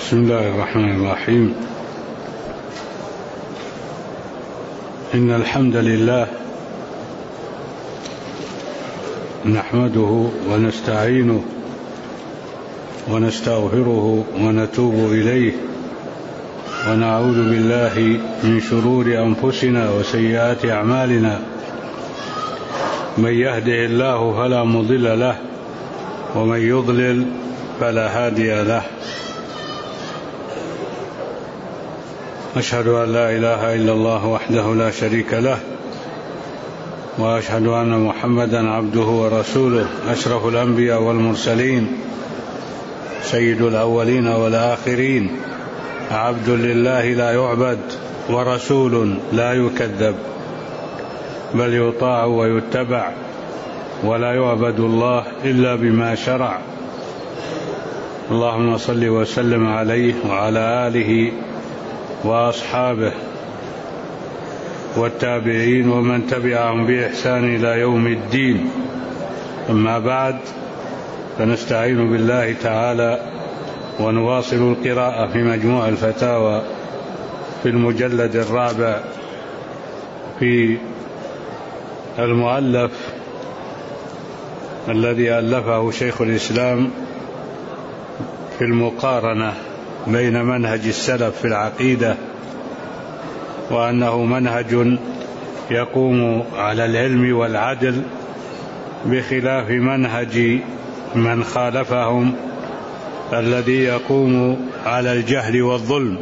بسم الله الرحمن الرحيم. إن الحمد لله نحمده ونستعينه ونستغفره ونتوب إليه ونعوذ بالله من شرور أنفسنا وسيئات أعمالنا. من يهده الله فلا مضل له ومن يضلل فلا هادي له. أشهد أن لا إله إلا الله وحده لا شريك له وأشهد أن محمدا عبده ورسوله أشرف الأنبياء والمرسلين سيد الأولين والآخرين عبد لله لا يعبد ورسول لا يكذب بل يطاع ويتبع ولا يعبد الله إلا بما شرع. اللهم صل وسلم عليه وعلى آله وأصحابه والتابعين ومن تبعهم بإحسان إلى يوم الدين. أما بعد، فنستعين بالله تعالى ونواصل القراءة في مجموع الفتاوى في المجلد الرابع في المؤلف الذي ألفه شيخ الإسلام في المقارنة بين منهج السلف في العقيدة، وأنه منهج يقوم على العلم والعدل بخلاف منهج من خالفهم الذي يقوم على الجهل والظلم.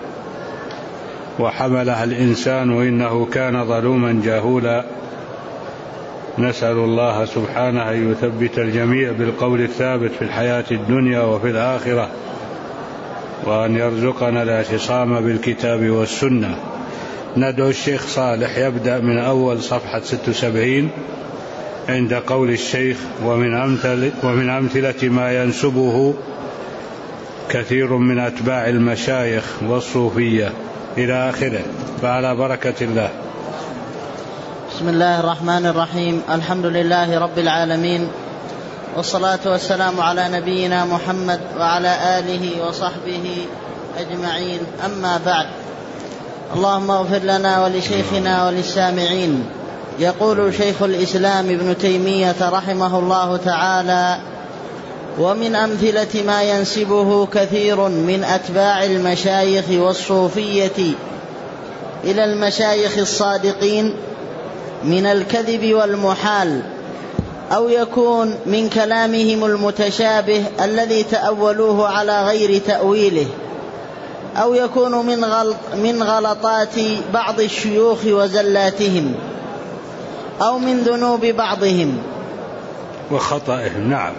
وحملها الإنسان إنه كان ظلوما جهولا. نسأل الله سبحانه أن يثبت الجميع بالقول الثابت في الحياة الدنيا وفي الآخرة، وأن يرزقنا الاعتصام بالكتاب والسنة. ندعو الشيخ صالح يبدأ من أول صفحة 76 عند قول الشيخ: ومن أمثلة ما ينسبه كثير من أتباع المشايخ والصوفية إلى آخره. فعلى بركة الله. بسم الله الرحمن الرحيم. الحمد لله رب العالمين، والصلاة والسلام على نبينا محمد وعلى آله وصحبه أجمعين. أما بعد، اللهم اغفر لنا ولشيخنا وللسامعين. يقول شيخ الإسلام ابن تيمية رحمه الله تعالى: ومن أمثلة ما ينسبه كثير من أتباع المشايخ والصوفية إلى المشايخ الصادقين من الكذب والمحال، أو يكون من كلامهم المتشابه الذي تأولوه على غير تأويله، أو يكون من غلطات بعض الشيوخ وزلاتهم، أو من ذنوب بعضهم وخطئهم. نعم.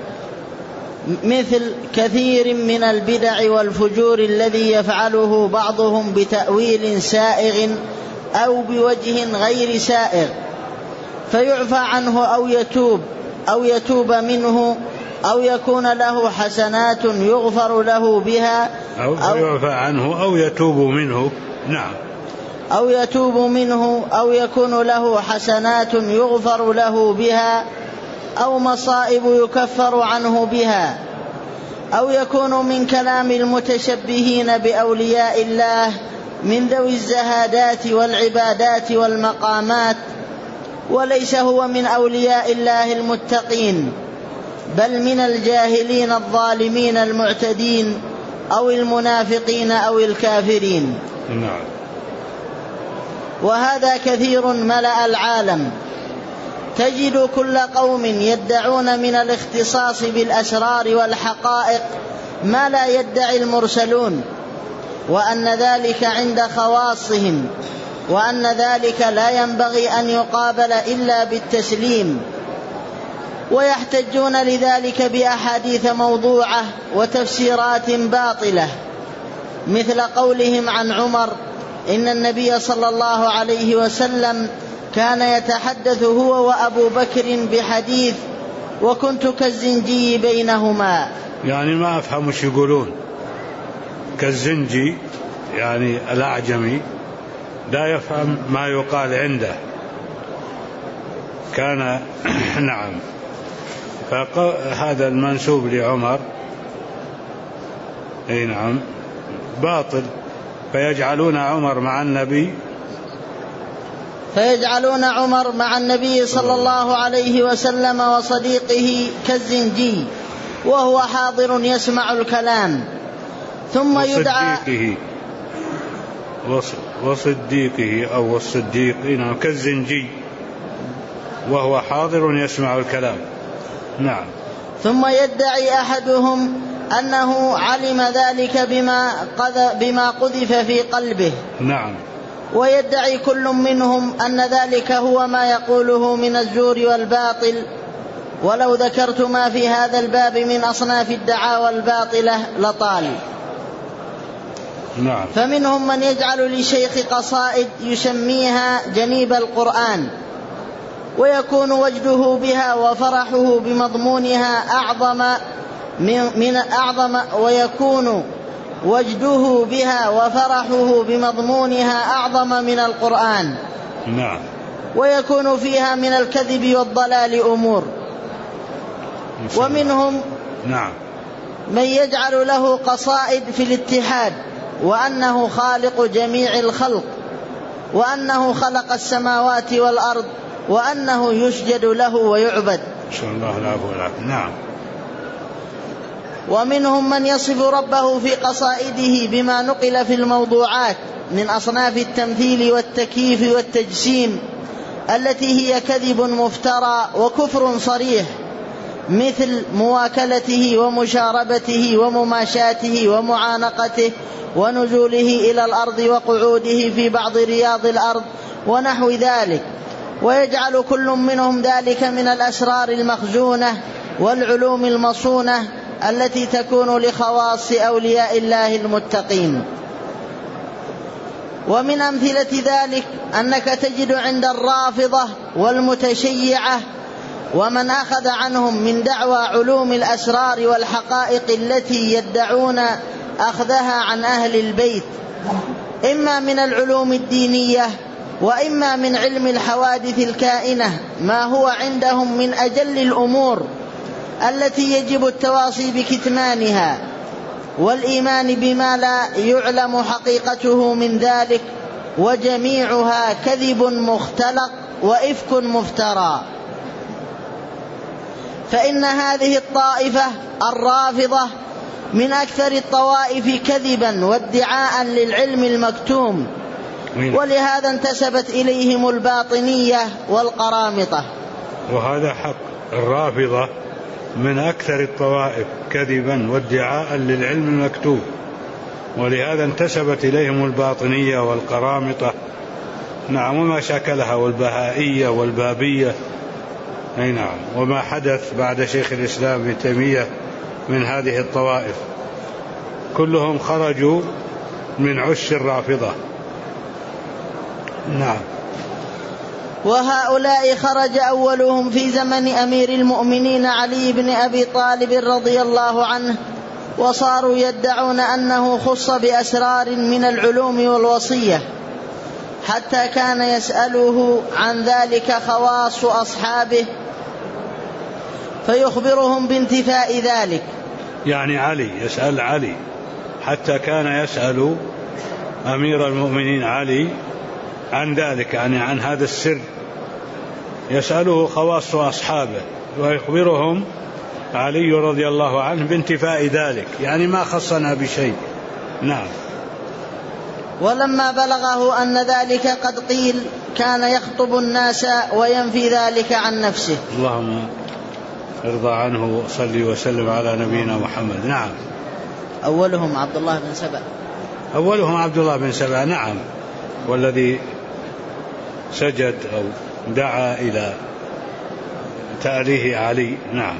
مثل كثير من البدع والفجور الذي يفعله بعضهم بتأويل سائغ أو بوجه غير سائغ، فيعفى عنه أو يتوب منه، أو يكون له حسنات يغفر له بها، أو يعفى عنه أو يتوب منه. نعم. أو يتوب منه، أو يكون له حسنات يغفر له بها، أو مصائب يكفر عنه بها، أو يكون من كلام المتشبهين بأولياء الله من ذوي الزهادات والعبادات والمقامات، وليس هو من أولياء الله المتقين، بل من الجاهلين الظالمين المعتدين، أو المنافقين أو الكافرين. نعم. وهذا كثير ملأ العالم. تجد كل قوم يدعون من الاختصاص بالأسرار والحقائق ما لا يدعي المرسلون، وأن ذلك عند خواصهم، وأن ذلك لا ينبغي أن يقابل إلا بالتسليم. ويحتجون لذلك بأحاديث موضوعة وتفسيرات باطلة، مثل قولهم عن عمر: إن النبي صلى الله عليه وسلم كان يتحدث هو وأبو بكر بحديث وكنت كالزنجي بينهما. يعني ما أفهم وش يقولون. كالزنجي يعني الأعجمي لا يفهم ما يقال عنده. كان نعم. فهذا المنسوب لعمر أي نعم باطل. فيجعلون عمر مع النبي صلى الله عليه وسلم وصديقه كالزنجي وهو حاضر يسمع الكلام، ثم يدعى وصديقه أو الصديق كالزنجي وهو حاضر يسمع الكلام. نعم. ثم يدعي أحدهم أنه علم ذلك بما قذف في قلبه. نعم. ويدعي كل منهم أن ذلك هو ما يقوله من الزور والباطل، ولو ذكرت ما في هذا الباب من أصناف الدعاوى الباطلة لطال. نعم. فمنهم من يجعل للشيخ قصائد يسميها جنيب القرآن، ويكون وجده بها وفرحه بمضمونها أعظم من القرآن. نعم. ويكون فيها من الكذب والضلال أمور. ومنهم من يجعل له قصائد في الاتحاد، وأنه خالق جميع الخلق، وأنه خلق السماوات والأرض، وأنه يسجد له ويعبد. شاء الله العفو والعافية. نعم. ومنهم من يصف ربه في قصائده بما نقل في الموضوعات من أصناف التمثيل والتكييف والتجسيم التي هي كذب مفترى وكفر صريح، مثل مواكلته ومشاربته ومماشاته ومعانقته ونزوله إلى الأرض وقعوده في بعض رياض الأرض ونحو ذلك. ويجعل كل منهم ذلك من الأسرار المخزونة والعلوم المصونة التي تكون لخواص أولياء الله المتقين. ومن أمثلة ذلك أنك تجد عند الرافضة والمتشيعة ومن أخذ عنهم من دعوى علوم الأسرار والحقائق التي يدعون أخذها عن أهل البيت، إما من العلوم الدينية وإما من علم الحوادث الكائنة، ما هو عندهم من أجل الأمور التي يجب التواصي بكتمانها والإيمان بما لا يعلم حقيقته من ذلك، وجميعها كذب مختلق وإفك مفترى. فإن هذه الطائفة الرافضة من أكثر الطوائف كذبا وادعاء للعلم المكتوم، ولهذا انتسبت إليهم الباطنية والقرامطة. وهذا حق، الرافضة من أكثر الطوائف كذبا وادعاء للعلم المكتوب، ولهذا انتسبت إليهم الباطنية والقرامطة. نعم. وما شكلها والبهائية والبابية. أي نعم. وما حدث بعد شيخ الإسلام ابن تيمية من هذه الطوائف كلهم خرجوا من عش الرافضة. نعم. وهؤلاء خرج أولهم في زمن أمير المؤمنين علي بن أبي طالب رضي الله عنه، وصاروا يدعون أنه خص بأسرار من العلوم والوصية، حتى كان يسأله عن ذلك خواص أصحابه فيخبرهم بانتفاء ذلك. يعني علي يسأل علي، حتى كان يسأل أمير المؤمنين علي عن ذلك، يعني عن هذا السر، يسأله خواص أصحابه ويخبرهم علي رضي الله عنه بانتفاء ذلك، يعني ما خصنا بشيء. نعم. ولما بلغه أن ذلك قد قيل كان يخطب الناس وينفي ذلك عن نفسه. اللهم ارضى عنه وصلي وسلم على نبينا محمد. نعم. أولهم عبد الله بن سبأ. نعم. والذي سجد أو دعا إلى تأليه علي. نعم.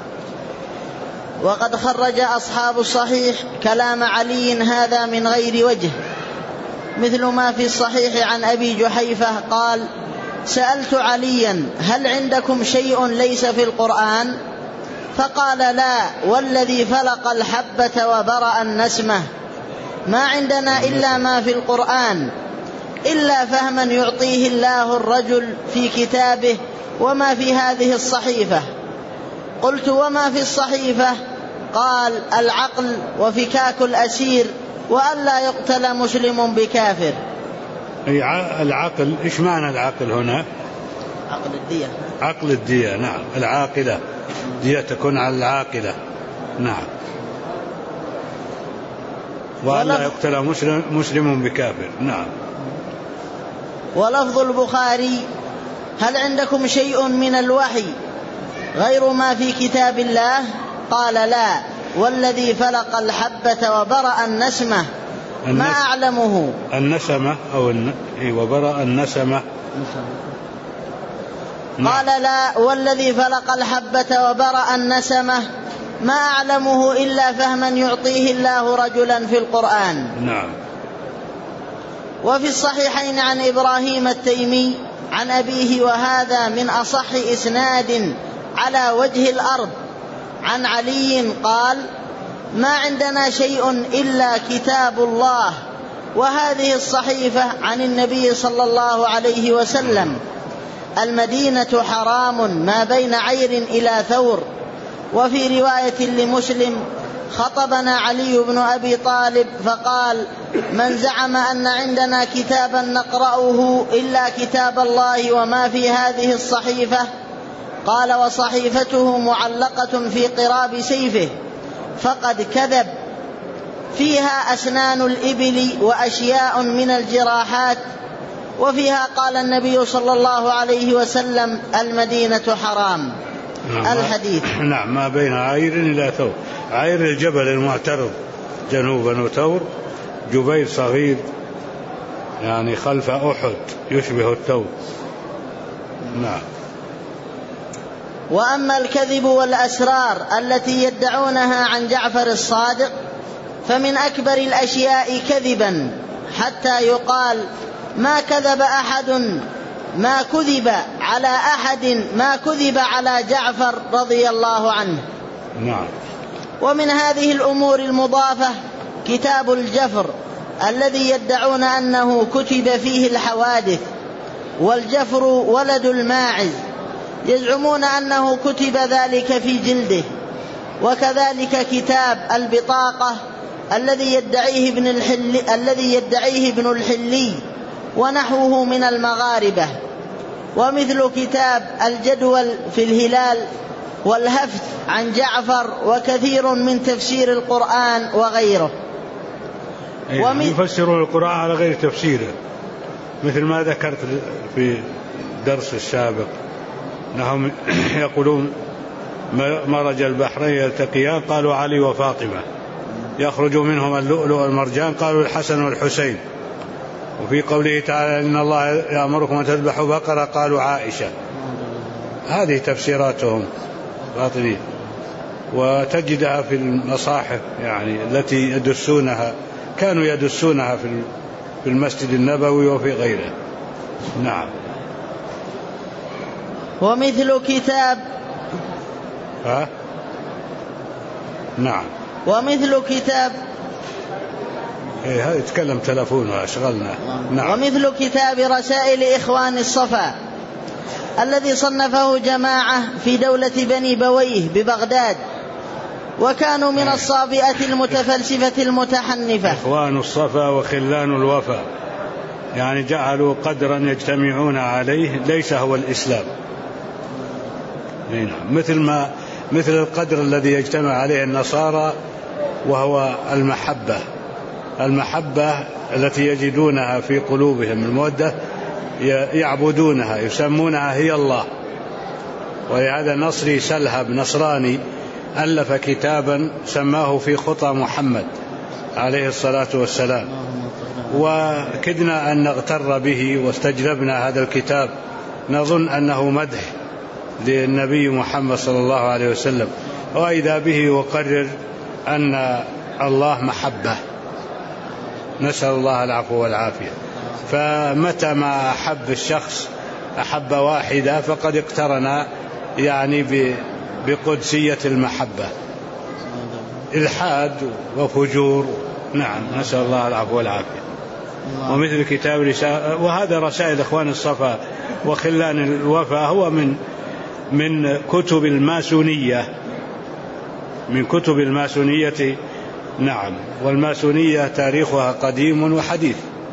وقد خرج أصحاب الصحيح كلام علي هذا من غير وجه، مثل ما في الصحيح عن أبي جحيفة قال: سألت عليا هل عندكم شيء ليس في القرآن؟ فقال: لا، والذي فلق الحبة وبرأ النسمة، ما عندنا إلا ما في القرآن، إلا فهما يعطيه الله الرجل في كتابه وما في هذه الصحيفة. قلت: وما في الصحيفة؟ قال: العقل وفكاك الأسير وألا يقتل مسلم بكافر. العقل، إيش معنى العقل هنا؟ عقل الدية. عقل الدية، نعم. العاقلة، دية تكون على العاقلة، نعم. وألا يقتل مسلم بكافر، نعم. ولفظ البخاري: هل عندكم شيء من الوحي غير ما في كتاب الله؟ قال: لا، والذي فلق الحبة وبرأ النسمة ما أعلمه. النسمة أو وبرأ النسمة. قال: لا، والذي فلق الحبة وبرأ النسمة ما أعلمه إلا فهما يعطيه الله رجلا في القرآن. نعم. وفي الصحيحين عن إبراهيم التيمي عن أبيه، وهذا من أصح إسناد على وجه الأرض، عن علي قال: ما عندنا شيء إلا كتاب الله وهذه الصحيفة عن النبي صلى الله عليه وسلم. المدينة حرام ما بين عير إلى ثور. وفي رواية لمسلم: خطبنا علي بن أبي طالب فقال: من زعم أن عندنا كتابا نقرأه إلا كتاب الله وما في هذه الصحيفة، قال: وصحيفته معلقة في قراب سيفه، فقد كذب، فيها أسنان الإبل وأشياء من الجراحات، وفيها قال النبي صلى الله عليه وسلم: المدينة حرام. الحديث. نعم. ما بين عير إلى ثور. عير الجبل المعترض جنوبا، وثور جبيل صغير يعني خلف أحد يشبه الثور. نعم. وأما الكذب والأسرار التي يدعونها عن جعفر الصادق فمن أكبر الأشياء كذبا، حتى يقال: ما كذب على أحد رضي الله عنه. نعم. ومن هذه الأمور المضافة كتاب الجفر الذي يدعون أنه كتب فيه الحوادث، والجفر ولد الماعز، يزعمون أنه كتب ذلك في جلده. وكذلك كتاب البطاقة الذي يدعيه ابن الحلي ونحوه من المغاربة. ومثل كتاب الجدول في الهلال والهفت عن جعفر، وكثير من تفسير القرآن وغيره. يفسرون القرآن على غير تفسيره، مثل ما ذكرت في درس السابق أنهم يقولون: مرج البحرين يلتقيان، قالوا علي وفاطمة، يخرج منهما اللؤلؤ والمرجان، قالوا الحسن والحسين. وفي قوله تعالى: إن الله يأمركم أن تذبحوا بقرة، قالوا عائشة. هذه تفسيراتهم باطنية، وتجدها في المصاحف يعني التي كانوا يدسونها في المسجد النبوي وفي غيره. نعم. ومثل كتاب نعم. ومثل كتاب هذا يتكلم تلفون وأشغلنا. نعم. ومثل كتاب رسائل إخوان الصفا الذي صنفه جماعة في دولة بني بويه ببغداد، وكانوا من الصابئة المتفلسفة المتحنفة. إخوان الصفا وخلان الوفا، يعني جعلوا قدرا يجتمعون عليه ليس هو الإسلام. مثل القدر الذي يجتمع عليه النصارى، وهو المحبة التي يجدونها في قلوبهم، المودة، يعبدونها، يسمونها هي الله. ولهذا نصري سلهب نصراني ألف كتابا سماه في خطى محمد عليه الصلاة والسلام، وكدنا أن نغتر به واستجلبنا هذا الكتاب نظن أنه مدح للنبي محمد صلى الله عليه وسلم، وإذا به يقرر أن الله محبة. نسأل الله العفو والعافية. فمتى ما أحب الشخص أحب واحدة فقد اقترن يعني بقدسية المحبة، إلحاد وفجور. نعم، نسأل الله العفو والعافية. ومثل كتاب وهذا رسائل إخوان الصفا وخلان الوفا هو من كتب الماسونية من كتب الماسونية. نعم، والماسونية تاريخها قديم وحديث.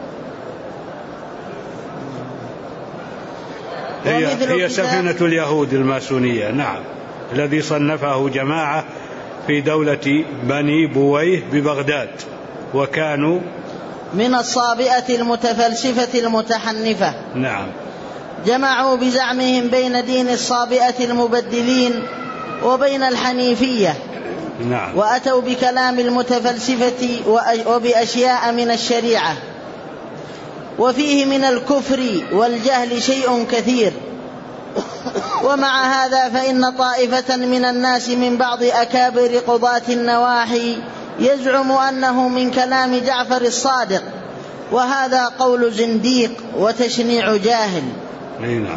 هي سفينة اليهود الماسونية. نعم، الذي صنفه جماعة في دولة بني بويه ببغداد، وكانوا من الصابئة المتفلسفة المتحنفة. نعم، جمعوا بزعمهم بين دين الصابئة المبدلين وبين الحنيفية. نعم، وأتوا بكلام المتفلسفة وبأشياء من الشريعة، وفيه من الكفر والجهل شيء كثير. ومع هذا فإن طائفة من الناس من بعض أكابر قضاة النواحي يزعم أنه من كلام جعفر الصادق، وهذا قول زنديق وتشنيع جاهل. نعم.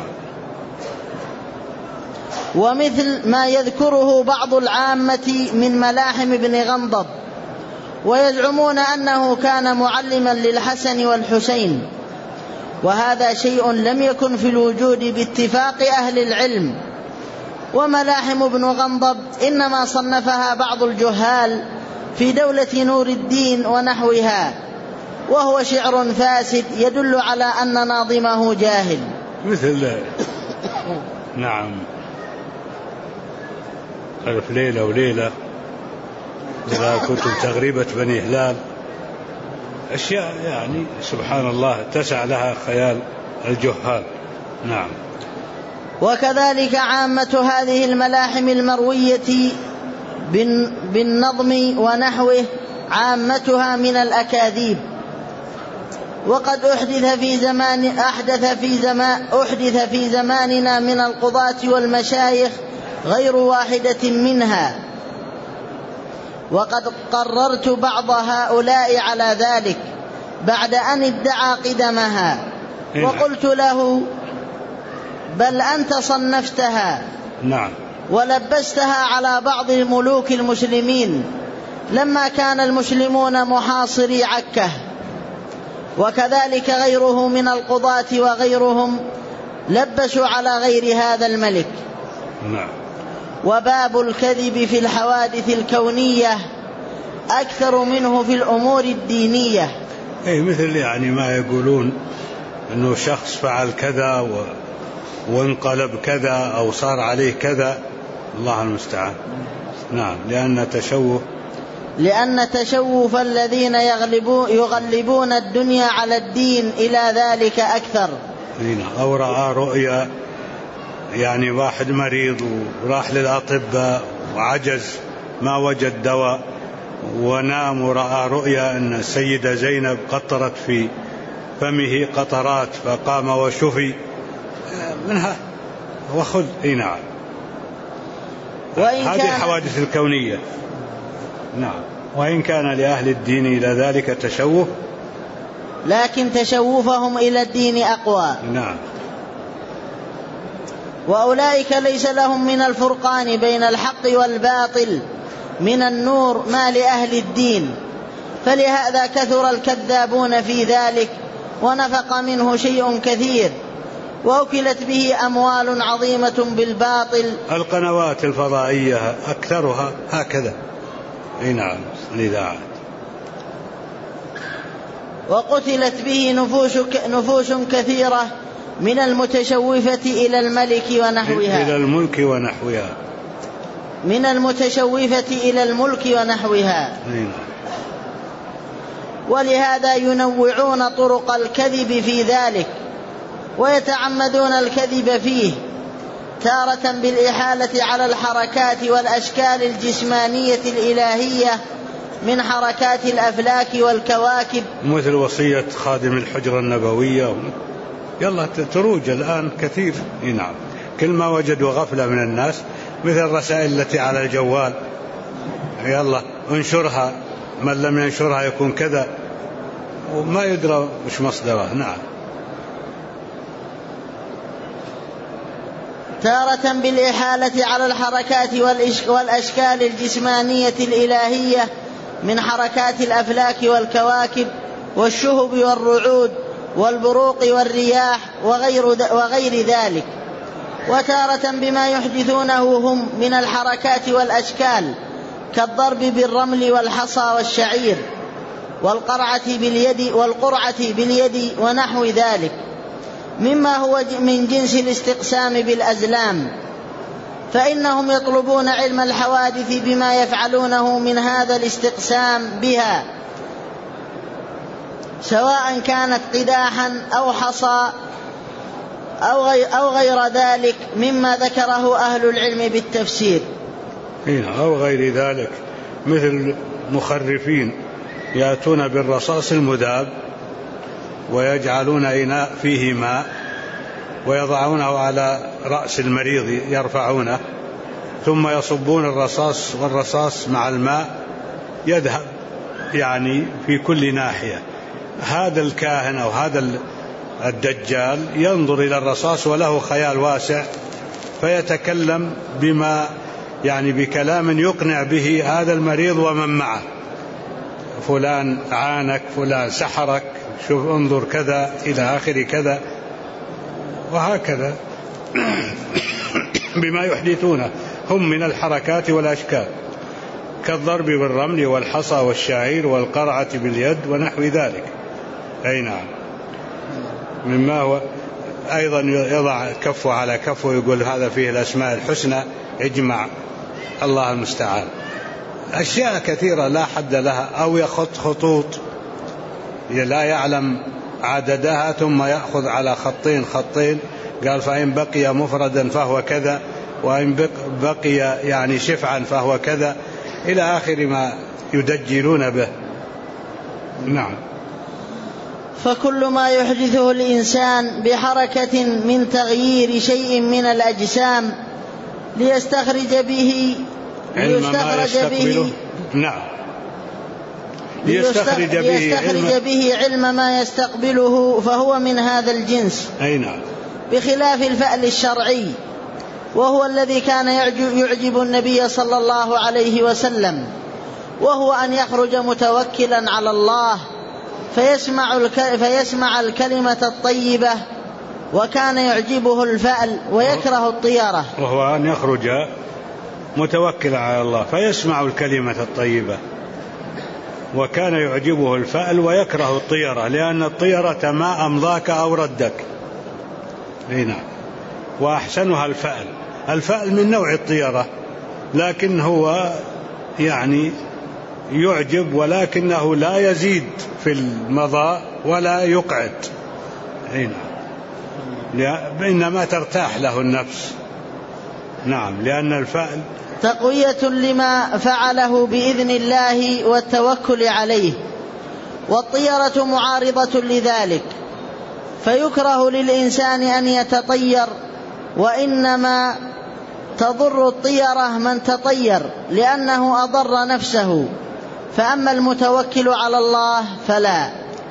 ومثل ما يذكره بعض العامة من ملاحم بن غنضب، ويزعمون أنه كان معلما للحسن والحسين، وهذا شيء لم يكن في الوجود باتفاق أهل العلم. وملاحم بن غنضب إنما صنفها بعض الجهال في دولة نور الدين ونحوها، وهو شعر فاسد يدل على أن ناظمه جاهل. مثل نعم، ألف ليلة وليلة، إذا كتب تغريبة بني هلال، أشياء يعني سبحان الله تسع لها خيال الجهال. نعم. وكذلك عامة هذه الملاحم المروية بالنظم ونحوه عامتها من الأكاذيب. وقد أحدث في زماننا من القضاة والمشايخ غير واحدة منها، وقد قررت بعض هؤلاء على ذلك بعد أن ادعى قدمها، وقلت له: بل أنت صنفتها. نعم. ولبستها على بعض الملوك المسلمين لما كان المسلمون محاصري عكا، وكذلك غيره من القضاة وغيرهم لبسوا على غير هذا الملك. نعم. وباب الكذب في الحوادث الكونية أكثر منه في الأمور الدينية. مثل يعني ما يقولون أنه شخص فعل كذا وانقلب كذا أو صار عليه كذا، الله المستعان. نعم، لأن تشوف الذين يغلبون الدنيا على الدين إلى ذلك أكثر. أو رأى رؤيا، يعني واحد مريض وراح للأطباء وعجز ما وجد دواء، ونام ورأى رؤيا أن السيدة زينب قطرت في فمه قطرات فقام وشفي منها وخذ. نعم، هذه الحوادث الكونية. نعم. وإن كان لأهل الدين إلى ذلك تشوف، لكن تشوفهم إلى الدين أقوى. نعم. وأولئك ليس لهم من الفرقان بين الحق والباطل من النور ما لأهل الدين، فلهذا كثر الكذابون في ذلك ونفق منه شيء كثير، وأكلت به أموال عظيمة بالباطل. القنوات الفضائية أكثرها هكذا. نعم، الإذاعات. وقتلت به نفوس كثيرة من المتشوفة إلى الملك ونحوها، إلى الملك ونحوها، من المتشوفة إلى الملك ونحوها. ولهذا ينوعون طرق الكذب في ذلك ويتعمدون الكذب فيه، تارة بالإحالة على الحركات والأشكال الجسمانية الإلهية من حركات الأفلاك والكواكب، مثل وصية خادم الحجرة النبوية. يلا تروج الآن كثير. نعم، كل ما وجدوا غفلة من الناس، مثل الرسائل التي على الجوال، يلا انشرها، من لم ينشرها يكون كذا، وما يدرى وش مصدرها. نعم. تارة بالإحالة على الحركات والأشكال الجسمانية الإلهية من حركات الأفلاك والكواكب والشهب والرعود والبروق والرياح وغير ذلك، وتارة بما يحدثونه هم من الحركات والأشكال كالضرب بالرمل والحصى والشعير والقرعة باليد ونحو ذلك، مما هو من جنس الاستقسام بالأزلام، فإنهم يطلبون علم الحوادث بما يفعلونه من هذا الاستقسام بها، سواء كانت قداحا أو حصى أو غير ذلك مما ذكره أهل العلم بالتفسير. أو غير ذلك، مثل مخرفين يأتون بالرصاص المذاب ويجعلون إناء فيه ماء ويضعونه على رأس المريض يرفعونه، ثم يصبون والرصاص مع الماء يذهب يعني في كل ناحية. هذا الكاهن أو هذا الدجال ينظر إلى الرصاص وله خيال واسع، فيتكلم بكلام يقنع به هذا المريض ومن معه، فلان عانك، فلان سحرك، شوف انظر كذا إلى آخر كذا، وهكذا بما يحدثونه هم من الحركات والأشكال، كالضرب بالرمل والحصى والشعير والقرعة باليد ونحو ذلك. أي نعم، مما هو أيضا يضع كفه على كفه ويقول هذا فيه الأسماء الحسنى، اجمع، الله المستعان. أشياء كثيرة لا حد لها، أو يخط خطوط لا يعلم عددها ثم يأخذ على خطين قال فإن بقي مفردا فهو كذا، وإن بقي شفعا فهو كذا، إلى آخر ما يدجلون به. نعم. فكل ما يحدثه الإنسان بحركة من تغيير شيء من الأجسام ليستخرج به علم ما يستقبله، فهو من هذا الجنس. أي نعم. بخلاف الفأل الشرعي، وهو الذي كان يعجب النبي صلى الله عليه وسلم، وهو أن يخرج متوكلا على الله فيسمع الكلمة الطيبة، وكان يعجبه الفأل ويكره الطيرة. وهو أن يخرج متوكلا على الله فيسمع الكلمة الطيبة، وكان يعجبه الفأل ويكره الطيرة، لأن الطيرة ما أمضاك أو ردك. هنا وأحسنها الفأل من نوع الطيرة، لكن هو يعجب، ولكنه لا يزيد في المضاء ولا يقعد. هنا إنما ترتاح له النفس. نعم، لأن الفأل تقوية لما فعله بإذن الله والتوكل عليه، والطيرة معارضة لذلك، فيكره للإنسان أن يتطير، وإنما تضر الطيرة من تطير لأنه أضر نفسه، فأما المتوكل على الله فلا.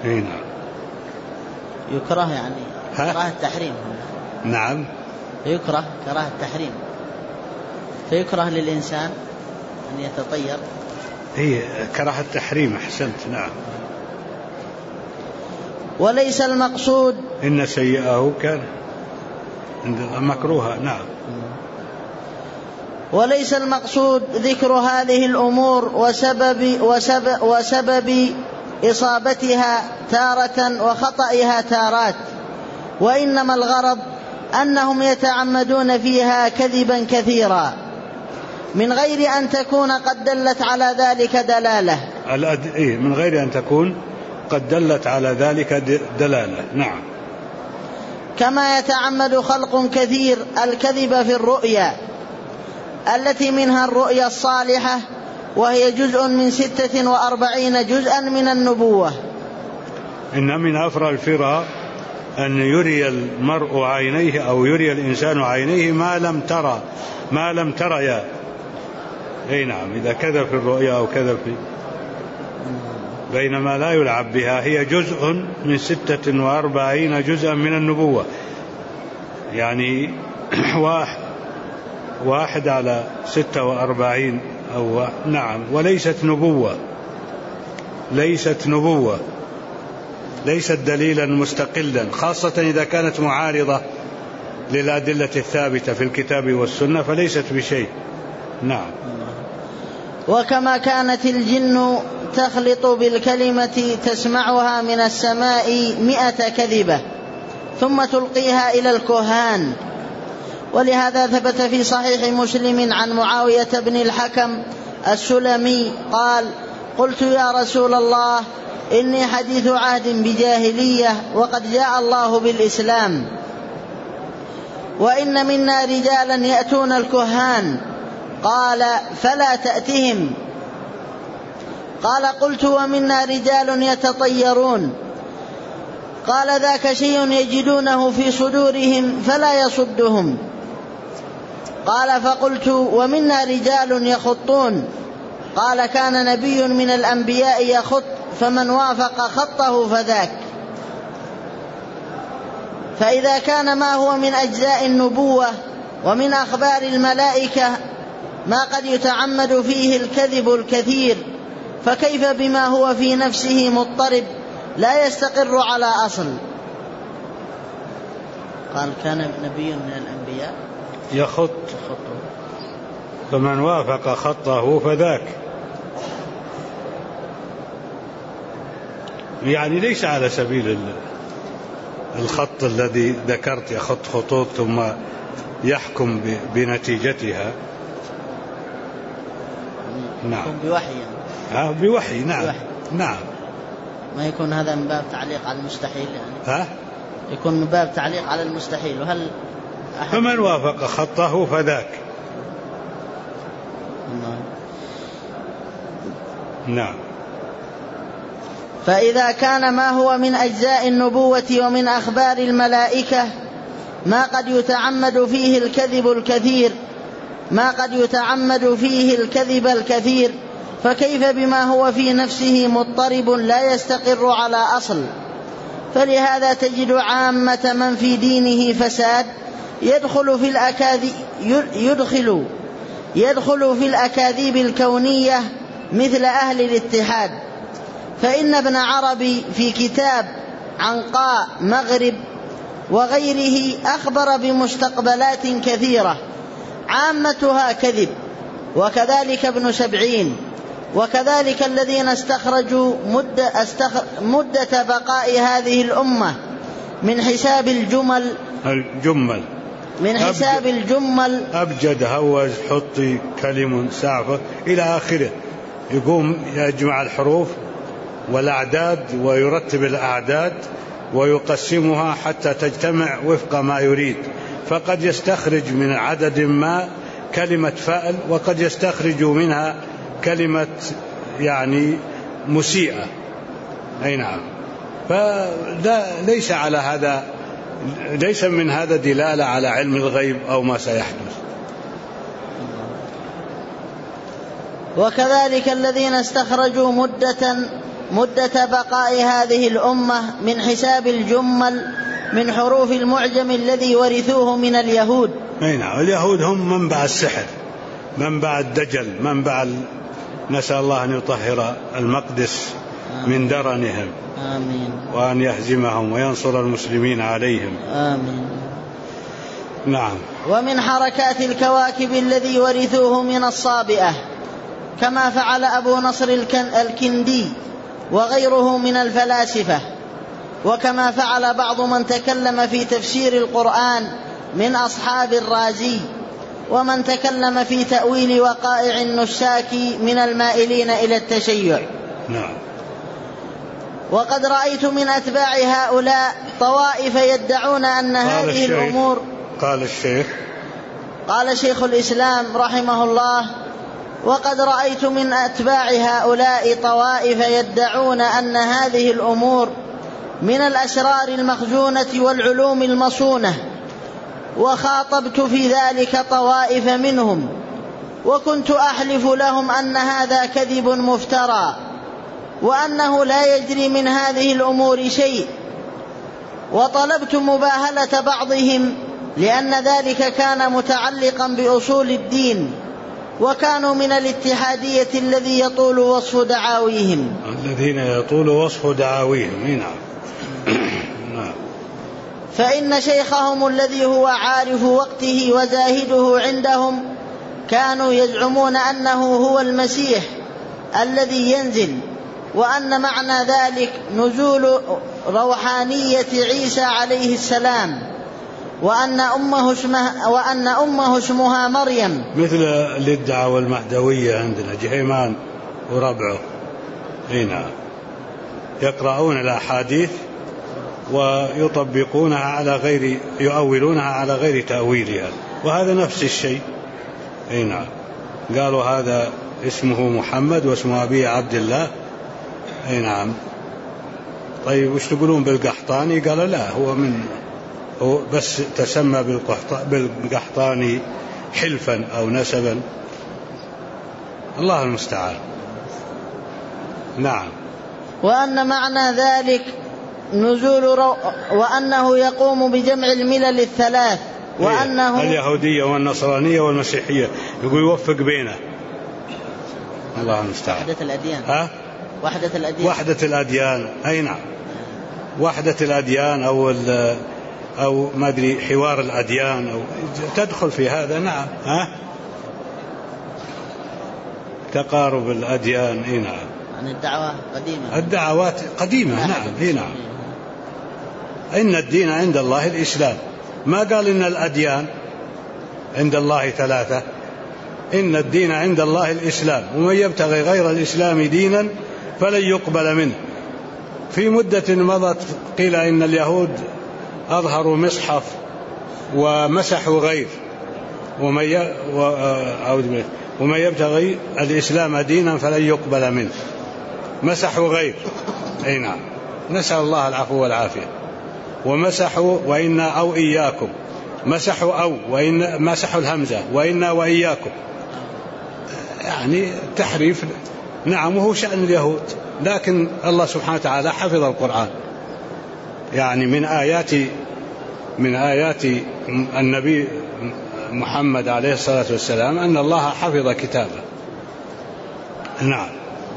يكره كراهة التحريم. نعم، يكره كراهة التحريم، فيكره للإنسان أن يتطير. هي كراهة التحريم، أحسنت. نعم. وليس المقصود إن سيئه كان مكروها. نعم. وليس المقصود ذكر هذه الأمور وسبب إصابتها تارة وخطئها تارات، وإنما الغرض أنهم يتعمدون فيها كذبا كثيرا من غير أن تكون قد دلت على ذلك دلالة. من غير أن تكون قد دلت على ذلك دلالة. نعم. كما يتعمد خلق كثير الكذب في الرؤيا، التي منها الرؤيا الصالحة، وهي جزء من 46 جزءا من النبوة. إن من أفرى الفرى أن يري المرء عينيه أو يري الإنسان عينيه ما لم تريا. أي نعم، إذا كذب في الرؤيا أو كذب بينما لا يلعب بها، هي جزء من 46 جزءا من النبوة، يعني واحد على 46 أو نعم. وليست نبوة، ليست دليلا مستقلا، خاصة إذا كانت معارضة للأدلة الثابتة في الكتاب والسنة، فليست بشيء. نعم. وكما كانت الجن تخلط بالكلمة تسمعها من السماء 100 كذبة ثم تلقيها إلى الكهان. ولهذا ثبت في صحيح مسلم عن معاوية بن الحكم السلمي قال: قلت يا رسول الله إني حديث عهد بجاهلية وقد جاء الله بالإسلام، وإن منا رجالا يأتون الكهان. قال: فلا تأتهم. قال: قلت: ومنا رجال يتطيرون. قال: ذاك شيء يجدونه في صدورهم فلا يصدهم. قال: فقلت: ومنا رجال يخطون. قال: كان نبي من الأنبياء يخط، فمن وافق خطه فذاك. فإذا كان ما هو من أجزاء النبوة ومن أخبار الملائكة ما قد يتعمد فيه الكذب الكثير، فكيف بما هو في نفسه مضطرب لا يستقر على أصل؟ قال: كان نبي من الأنبياء يخط، فمن وافق خطه فذاك. يعني ليس على سبيل الخط الذي ذكرت، يخط خطوط ثم يحكم بنتيجتها. نعم. بوحي يعني. بوحي. نعم. بوحي. نعم. ما يكون هذا من باب تعليق على المستحيل يعني؟ يكون من باب تعليق على المستحيل. وهل فمن وافق خطه فذاك. نعم. فإذا كان ما هو من أجزاء النبوة ومن أخبار الملائكة ما قد يتعمد فيه الكذب الكثير، فكيف بما هو في نفسه مضطرب لا يستقر على أصل؟ فلهذا تجد عامة من في دينه فساد يدخل في الأكاذيب الكونية مثل أهل الاتحاد. فإن ابن عربي في كتاب عنقاء مغرب وغيره أخبر بمستقبلات كثيرة عامتها كذب، وكذلك ابن سبعين، وكذلك الذين استخرجوا مدة بقاء هذه الأمة من حساب الجمل أبجد هوز حطي كلم سعفة إلى آخره. يقوم يجمع الحروف والأعداد ويرتب الأعداد ويقسمها حتى تجتمع وفق ما يريد، فقد يستخرج من عدد ما كلمة فأل، وقد يستخرج منها كلمة يعني مسيئة. أي نعم. فليس على هذا، ليس من هذا دلالة على علم الغيب أو ما سيحدث. وكذلك الذين استخرجوا مدة بقاء هذه الأمة من حساب الجمل من حروف المعجم الذي ورثوه من اليهود. أي نعم. اليهود هم منبع السحر، منبع الدجل، نسأل الله أن يطهر المقدس من درنهم. آمين. وأن يهزمهم وينصر المسلمين عليهم. آمين. نعم. ومن حركات الكواكب الذي ورثوه من الصابئة، كما فعل أبو نصر الكندي وغيره من الفلاسفة، وكما فعل بعض من تكلم في تفسير القرآن من أصحاب الرازي، ومن تكلم في تأويل وقائع النساك من المائلين إلى التشيع. نعم. وقد رأيت من أتباع هؤلاء طوائف يدعون أن هذه الأمور. قال شيخ الإسلام رحمه الله: وقد رأيت من أتباع هؤلاء طوائف يدعون أن هذه الأمور من الأسرار المخزونة والعلوم المصونة، وخاطبت في ذلك طوائف منهم، وكنت أحلف لهم أن هذا كذب مفترى، وأنه لا يجري من هذه الأمور شيء، وطلبت مباهلة بعضهم لأن ذلك كان متعلقا بأصول الدين، وكانوا من الاتحادية الذين يطول وصف دعاويهم. نعم. فإن شيخهم الذي هو عارف وقته وزاهده عندهم كانوا يزعمون أنه هو المسيح الذي ينزل، وأن معنى ذلك نزول روحانية عيسى عليه السلام، وأن أمه اسمها مريم، مثل الادعاء المهدوية عندنا جهيمان وربعه. هنا يقرؤون الأحاديث ويطبقونها على غير، يؤولونها على غير تأويلها، وهذا نفس الشيء. هنا قالوا هذا اسمه محمد واسم أبيه عبد الله. أي نعم. طيب وش تقولون بالقحطاني؟ قال لا، هو بس تسمى بالقحطاني حلفا أو نسبا. الله المستعان. نعم. وأن معنى ذلك وأنه يقوم بجمع الملل الثلاث، وأنه اليهودية والنصرانية والمسيحية، يقول يوفق بينه. الله المستعان. وحدة الأديان. وحدة الأديان. أي نعم. وحدة الأديان أو ما أدري حوار الأديان، أو تدخل في هذا. نعم. تقارب الأديان. أي نعم. عن الدعوات قديمة. نعم. أي نعم. إن الدين عند الله الإسلام، ما قال إن الأديان عند الله ثلاثة. إن الدين عند الله الإسلام، ومن يبتغي غير الإسلام دينا فلن يقبل منه. في مدة مضت قيل إن اليهود أظهروا مصحف ومسحوا غير، ومن يبتغي الإسلام دينا فلن يقبل منه. مسحوا غير. أي نعم. نسأل الله العفو والعافية. ومسحوا وإنا أو إياكم، مسحوا وإن مسحوا الهمزة وإنا وإياكم، يعني تحريف. نعم. وهو شأن اليهود، لكن الله سبحانه وتعالى حفظ القرآن. يعني من آيات النبي محمد عليه الصلاة والسلام أن الله حفظ كتابه. نعم.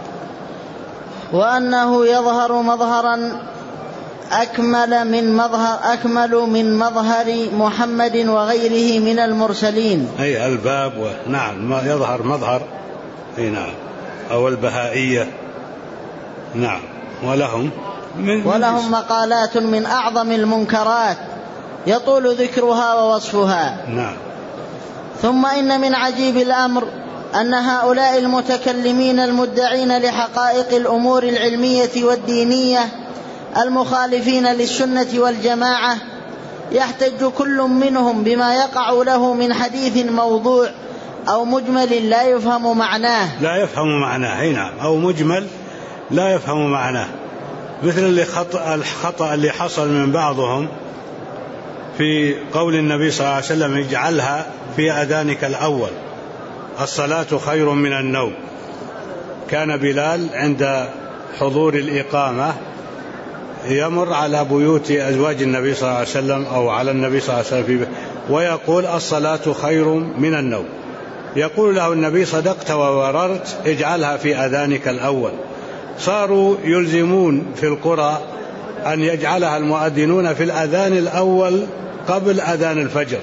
وأنه يظهر مظهرا أكمل من مظهر محمد وغيره من المرسلين. أي الباب. نعم. ما يظهر مظهر. أي نعم. أو البهائية. نعم. ولهم مقالات من أعظم المنكرات يطول ذكرها ووصفها. نعم. ثم إن من عجيب الأمر أن هؤلاء المتكلمين المدعين لحقائق الأمور العلمية والدينية المخالفين للسنة والجماعة يحتج كل منهم بما يقع له من حديث موضوع أو مجمل لا يفهم معناه. نعم. أو مجمل لا يفهم معناه، مثل الخطأ اللي حصل من بعضهم في قول النبي صلى الله عليه وسلم اجعلها في أذانك الأول، الصلاة خير من النوم. كان بلال عند حضور الإقامة يمر على بيوت أزواج النبي صلى الله عليه وسلم أو على النبي صلى الله عليه وسلم ويقول الصلاة خير من النوم. يقول له النبي صدقت ووررت، اجعلها في أذانك الأول. صاروا يلزمون في القرى أن يجعلها المؤذنون في الأذان الأول قبل أذان الفجر،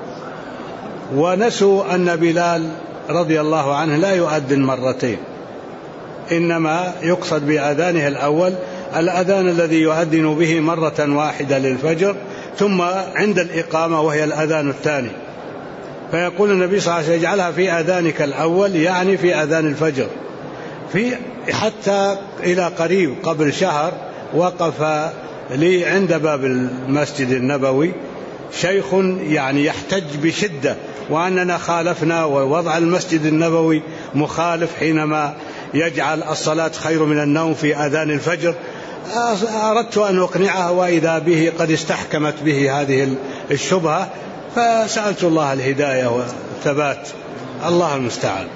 ونسوا أن بلال رضي الله عنه لا يؤذن مرتين، إنما يقصد بأذانه الأول الأذان الذي يؤذن به مرة واحدة للفجر، ثم عند الإقامة وهي الأذان الثاني. فيقول النبي صلى الله عليه وسلم اجعلها في أذانك الأول، يعني في أذان الفجر. حتى إلى قريب قبل شهر وقف لي عند باب المسجد النبوي شيخ يعني يحتج بشدة وأننا خالفنا، ووضع المسجد النبوي مخالف حينما يجعل الصلاة خير من النوم في أذان الفجر. أردت أن أقنعه، وإذا به قد استحكمت به هذه الشبهة، فسألت الله الهداية والثبات. الله المستعان.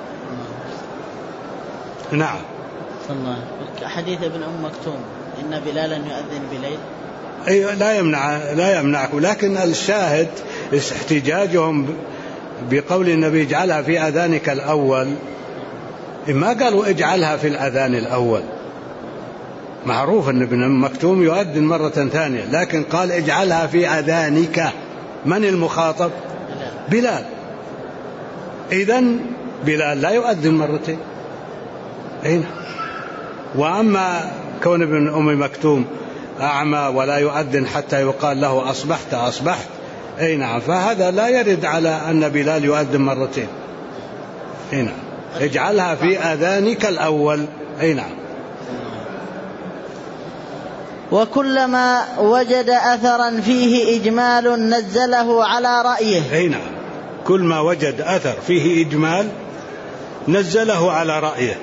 نعم. حديث ابن أم مكتوم إن بلالا يؤذن بليل، أي لا يمنعه، لكن الشاهد احتجاجهم بقول النبي اجعلها في أذانك الأول. ما قالوا اجعلها في الأذان الأول، معروف أن ابن أم مكتوم يؤذن مرة ثانية، لكن قال اجعلها في أذانك. من المخاطب؟ بلال. إذن بلال لا يؤذن مرتين. أين؟ وأما كون ابن أم مكتوم أعمى ولا يؤذن حتى يقال له أصبحت أصبحت، أي نعم، فهذا لا يرد على أن بلال يؤذن مرتين. أي نعم، اجعلها في آذانك الأول. أي نعم. وكلما وجد أثرا فيه إجمال نزله على رأيه. أي نعم، كل ما وجد أثر فيه إجمال نزله على رأيه.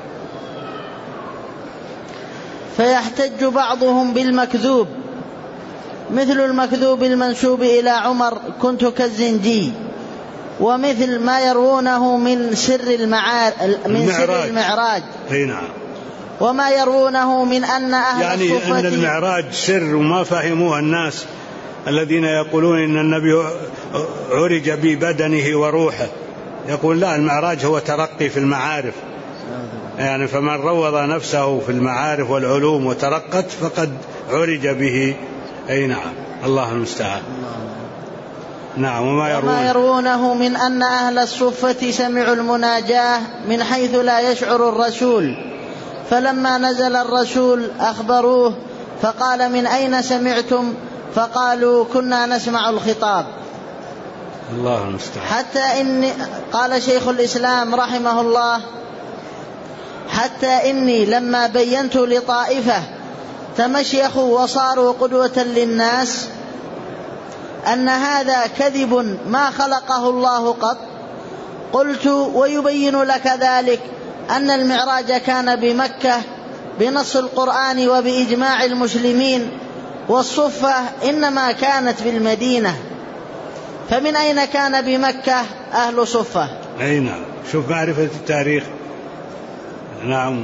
فيحتج بعضهم بالمكذوب، مثل المكذوب المنسوب إلى عمر كنت كالزنجي، ومثل ما يروونه من سر المعراج. أي نعم. وما يروونه من أن أهل يعني الصفة أن المعراج سر وما فهموه الناس الذين يقولون إن النبي عرج ببدنه وروحه، يقول لا، المعراج هو ترقي في المعارف، يعني فمن روض نفسه في المعارف والعلوم وترقت فقد عرج به. أي نعم، الله المستعان. نعم. وما يرونه من أن أهل الصفة سمعوا المناجاة من حيث لا يشعر الرسول، فلما نزل الرسول أخبروه فقال من أين سمعتم؟ فقالوا كنا نسمع الخطاب. الله المستعان. حتى إني، قال شيخ الإسلام رحمه الله، حتى إني لما بينت لطائفة تمشيخوا وصاروا قدوة للناس أن هذا كذب ما خلقه الله قط، قلت ويبين لك ذلك أن المعراج كان بمكة بنص القرآن وبإجماع المسلمين، والصفة إنما كانت بالمدينة، فمن أين كان بمكة أهل صفة؟ أي نعم، شوف معرفة التاريخ. نعم،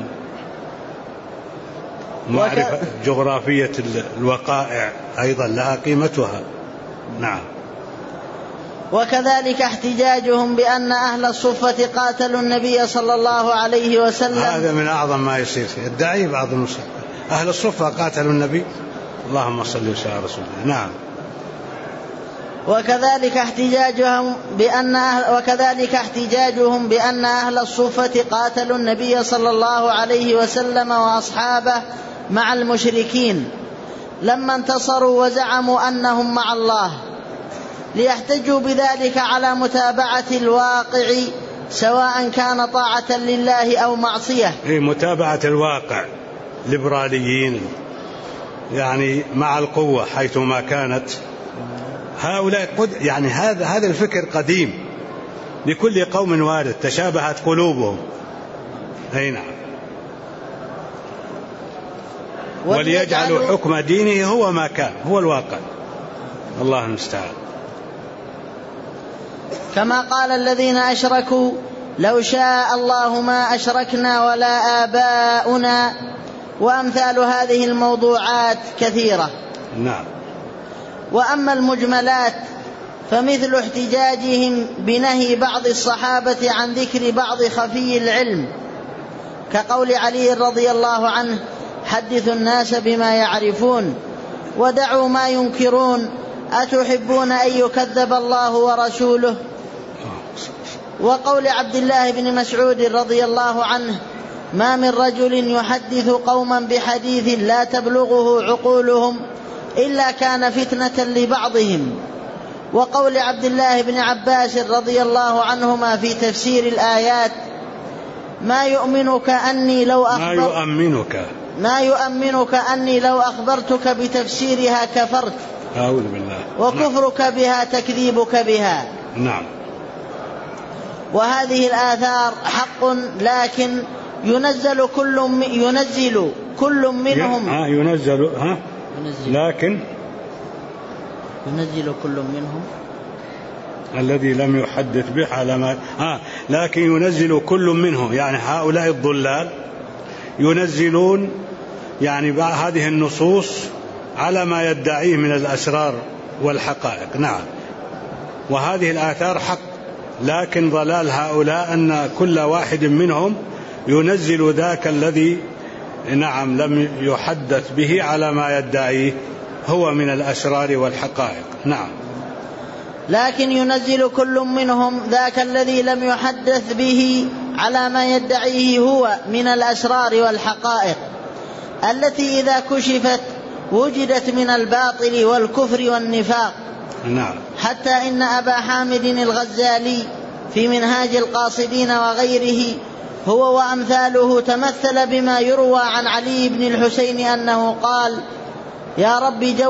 معرفة جغرافية الوقائع أيضا لها قيمتها. نعم. وكذلك احتجاجهم بأن أهل الصفة قاتلوا النبي صلى الله عليه وسلم، هذا من أعظم ما يصير، يدعي بعض المسلمين أهل الصفة قاتلوا النبي. اللهم صل وسلم على رسول الله. نعم. وكذلك احتجاجهم بأن أهل الصفة قاتلوا النبي صلى الله عليه وسلم وأصحابه مع المشركين لما انتصروا وزعموا أنهم مع الله، ليحتجوا بذلك على متابعة الواقع سواء كان طاعة لله أو معصية. متابعة الواقع، ليبراليين يعني مع القوة حيثما كانت. هؤلاء يعني هذا الفكر قديم، لكل قوم وارد، تشابهت قلوبهم. أي نعم. وليجعلوا حكم دينه هو ما كان، هو الواقع. الله المستعان. كما قال الذين أشركوا لو شاء الله ما أشركنا ولا آباؤنا، وأمثال هذه الموضوعات كثيرة. نعم. وأما المجملات فمثل احتجاجهم بنهي بعض الصحابة عن ذكر بعض خفي العلم، كقول علي رضي الله عنه حدثوا الناس بما يعرفون ودعوا ما ينكرون، أتحبون أن يكذب الله ورسوله؟ وقول عبد الله بن مسعود رضي الله عنه ما من رجل يحدث قوما بحديث لا تبلغه عقولهم إلا كان فتنة لبعضهم. وقول عبد الله بن عباس رضي الله عنهما في تفسير الآيات ما يؤمنك أني لو أخبرتك بتفسيرها كفرت، أعوذ بالله، وكفرك بها تكذيبك بها. نعم. وهذه الآثار حق، لكن ينزل كل منهم الذي لم يحدث به على ما لكن ينزل كل منهم، يعني هؤلاء الضلال ينزلون يعني هذه النصوص على ما يدعيه من الأسرار والحقائق. نعم. وهذه الآثار حق، لكن ضلال هؤلاء أن كل واحد منهم ينزل ذاك الذي نعم لم يحدث به على ما يدعيه هو من الأسرار والحقائق. نعم. لكن ينزل كل منهم ذاك الذي لم يحدث به على ما يدعيه هو من الأسرار والحقائق التي إذا كشفت وجدت من الباطل والكفر والنفاق. نعم. حتى إن أبا حامد الغزالي في منهاج القاصدين وغيره هو وأمثاله تمثل بما يروى عن علي بن الحسين أنه قال: يا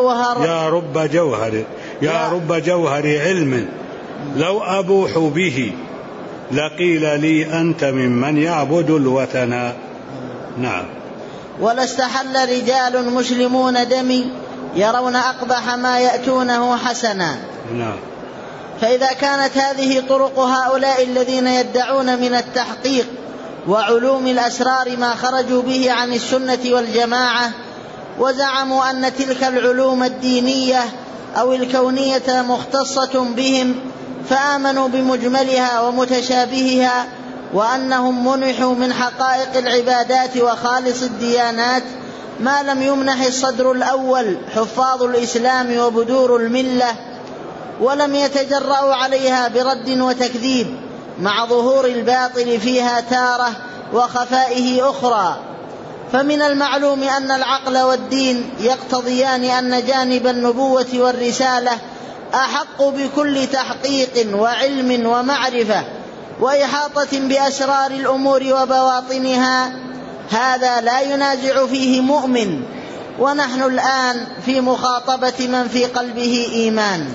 رب جوهر علم لو أبوح به لقيل لي أنت ممن يعبد الوثن. نعم. ولاستحل رجال مسلمون دمي يرون أقبح ما يأتونه حسنا. نعم. فإذا كانت هذه طرق هؤلاء الذين يدعون من التحقيق وعلوم الأسرار ما خرجوا به عن السنة والجماعة، وزعموا أن تلك العلوم الدينية أو الكونية مختصة بهم، فآمنوا بمجملها ومتشابهها، وأنهم منحوا من حقائق العبادات وخالص الديانات ما لم يمنح الصدر الأول حفاظ الإسلام وبدور الملة، ولم يتجرأوا عليها برد وتكذيب، مع ظهور الباطل فيها تارة وخفائه أخرى. فمن المعلوم أن العقل والدين يقتضيان أن جانب النبوة والرسالة أحق بكل تحقيق وعلم ومعرفة وإحاطة بأسرار الأمور وبواطنها، هذا لا ينازع فيه مؤمن. ونحن الآن في مخاطبة من في قلبه إيمان.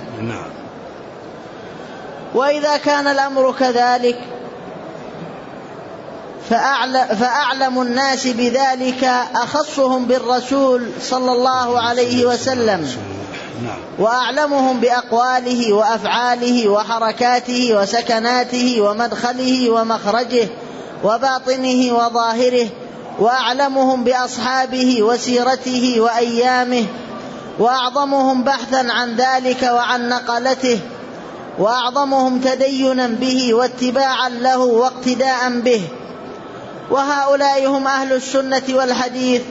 وإذا كان الأمر كذلك فأعلم الناس بذلك أخصهم بالرسول صلى الله عليه وسلم، وأعلمهم بأقواله وأفعاله وحركاته وسكناته ومدخله ومخرجه وباطنه وظاهره، وأعلمهم بأصحابه وسيرته وأيامه، وأعظمهم بحثا عن ذلك وعن نقلته، وأعظمهم تدينا به واتباعا له واقتداء به. وهؤلاء هم أهل السنة والحديث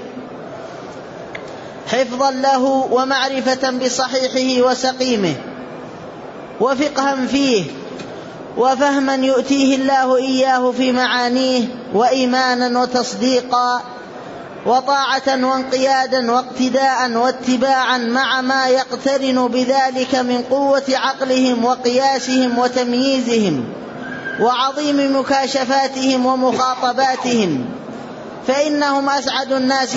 حفظا له ومعرفة بصحيحه وسقيمه، وفقها فيه، وفهما يؤتيه الله إياه في معانيه، وإيمانا وتصديقا، وطاعة وانقيادا واقتداء واتباعا، مع ما يقترن بذلك من قوة عقلهم وقياسهم وتمييزهم وعظيم مكاشفاتهم ومخاطباتهم، فإنهم أسد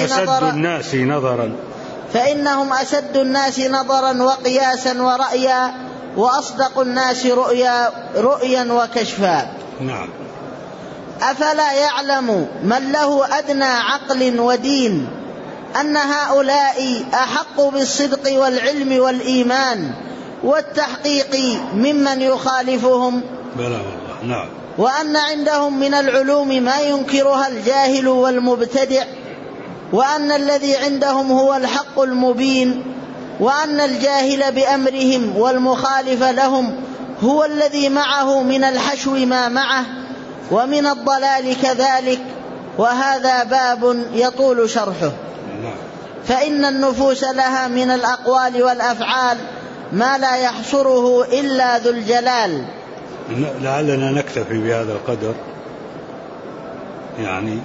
الناس نظرا وقياسا ورأيا، وأصدق الناس رؤيا وكشفا. نعم. أفلا يعلم من له أدنى عقل ودين أن هؤلاء أحق بالصدق والعلم والإيمان والتحقيق ممن يخالفهم؟ بلى والله. نعم. وأن عندهم من العلوم ما ينكرها الجاهل والمبتدع، وأن الذي عندهم هو الحق المبين، وأن الجاهل بأمرهم والمخالف لهم هو الذي معه من الحشو ما معه، ومن الضلال كذلك. وهذا باب يطول شرحه. فإن النفوس لها من الأقوال والأفعال ما لا يحصره إلا ذو الجلال. لعلنا نكتفي بهذا القدر يعني،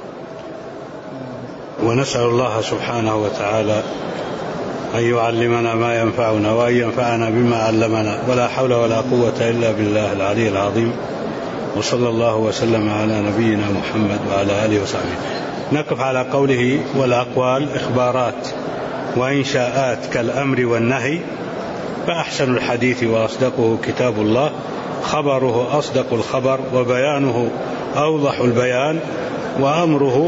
ونسأل الله سبحانه وتعالى أن يعلمنا ما ينفعنا وأن ينفعنا بما علمنا، ولا حول ولا قوة إلا بالله العلي العظيم. وصلى الله وسلم على نبينا محمد وعلى آله وصحبه. نقف على قوله والأقوال إخبارات وإنشاءات كالأمر والنهي، فأحسن الحديث وأصدقه كتاب الله، خبره أصدق الخبر، وبيانه أوضح البيان، وأمره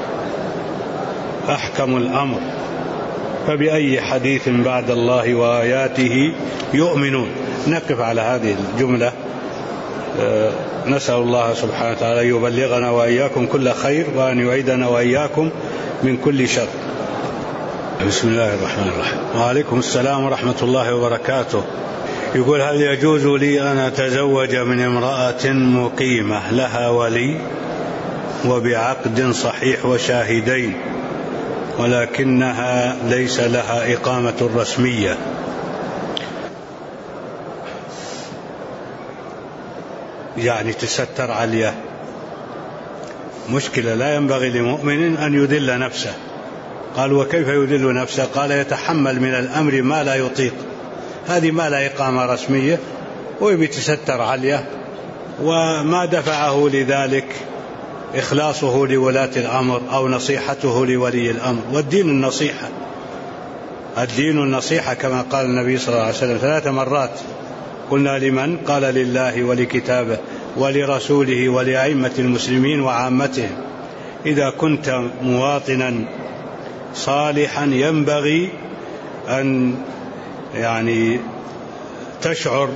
أحكم الأمر، فبأي حديث بعد الله وآياته يؤمنون. نقف على هذه الجملة. نسأل الله سبحانه وتعالى أن يبلغنا وإياكم كل خير، وأن يعيدنا وإياكم من كل شر. بسم الله الرحمن الرحيم. وعليكم السلام ورحمة الله وبركاته. يقول: هل يجوز لي أن أتزوج من امرأة مقيمة لها ولي وبعقد صحيح وشاهدين، ولكنها ليس لها إقامة رسمية؟ يعني تستر عليه. مشكلة، لا ينبغي لمؤمن أن يذل نفسه. قال وكيف يذل نفسه؟ قال يتحمل من الأمر ما لا يطيق. هذه ما لا إقامة رسمية ويتستر عليه، وما دفعه لذلك إخلاصه لولاة الأمر أو نصيحته لولي الأمر. والدين النصيحة، الدين النصيحة كما قال النبي صلى الله عليه وسلم 3 مرات. قلنا لمن؟ قال لله ولكتابه ولرسوله ولأئمة المسلمين وعامتهم. إذا كنت مواطنا صالحا ينبغي أن يعني تشعر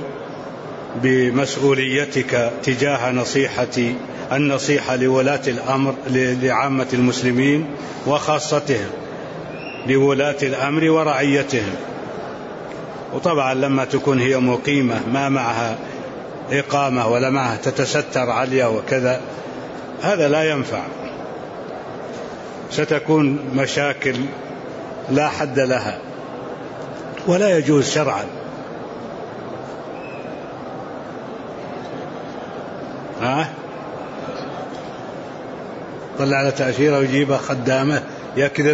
بمسؤوليتك تجاه النصيحة لولاة الأمر، لعامة المسلمين وخاصتهم، لولاة الأمر ورعيتهم. وطبعا لما تكون هي مقيمة ما معها إقامة ولا معها تتستر عليا وكذا، هذا لا ينفع، ستكون مشاكل لا حد لها ولا يجوز شرعا. طلع على تأشيرة ويجيبها خدامة يكذب.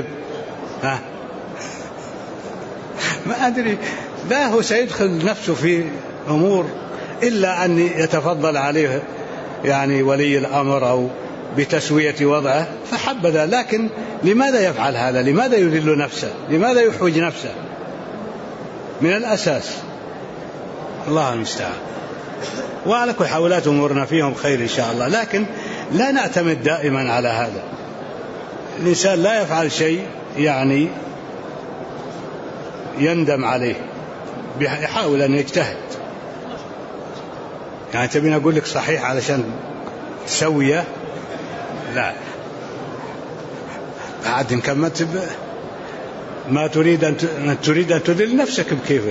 ما أدري، لا هو سيدخل نفسه في أمور إلا أن يتفضل عليه يعني ولي الأمر أو بتسوية وضعه فحبذا. لكن لماذا يفعل هذا؟ لماذا يذل نفسه؟ لماذا يحوج نفسه من الأساس؟ الله المستعان. وعلى كل حولات أمورنا فيهم خير إن شاء الله، لكن لا نعتمد دائما على هذا. الإنسان لا يفعل شيء يعني يندم عليه، يحاول أن يجتهد. يعني تبين أقول لك صحيح علشان تسويه؟ لا، بعد إن كان ما تريد أن تذل نفسك بكيفك.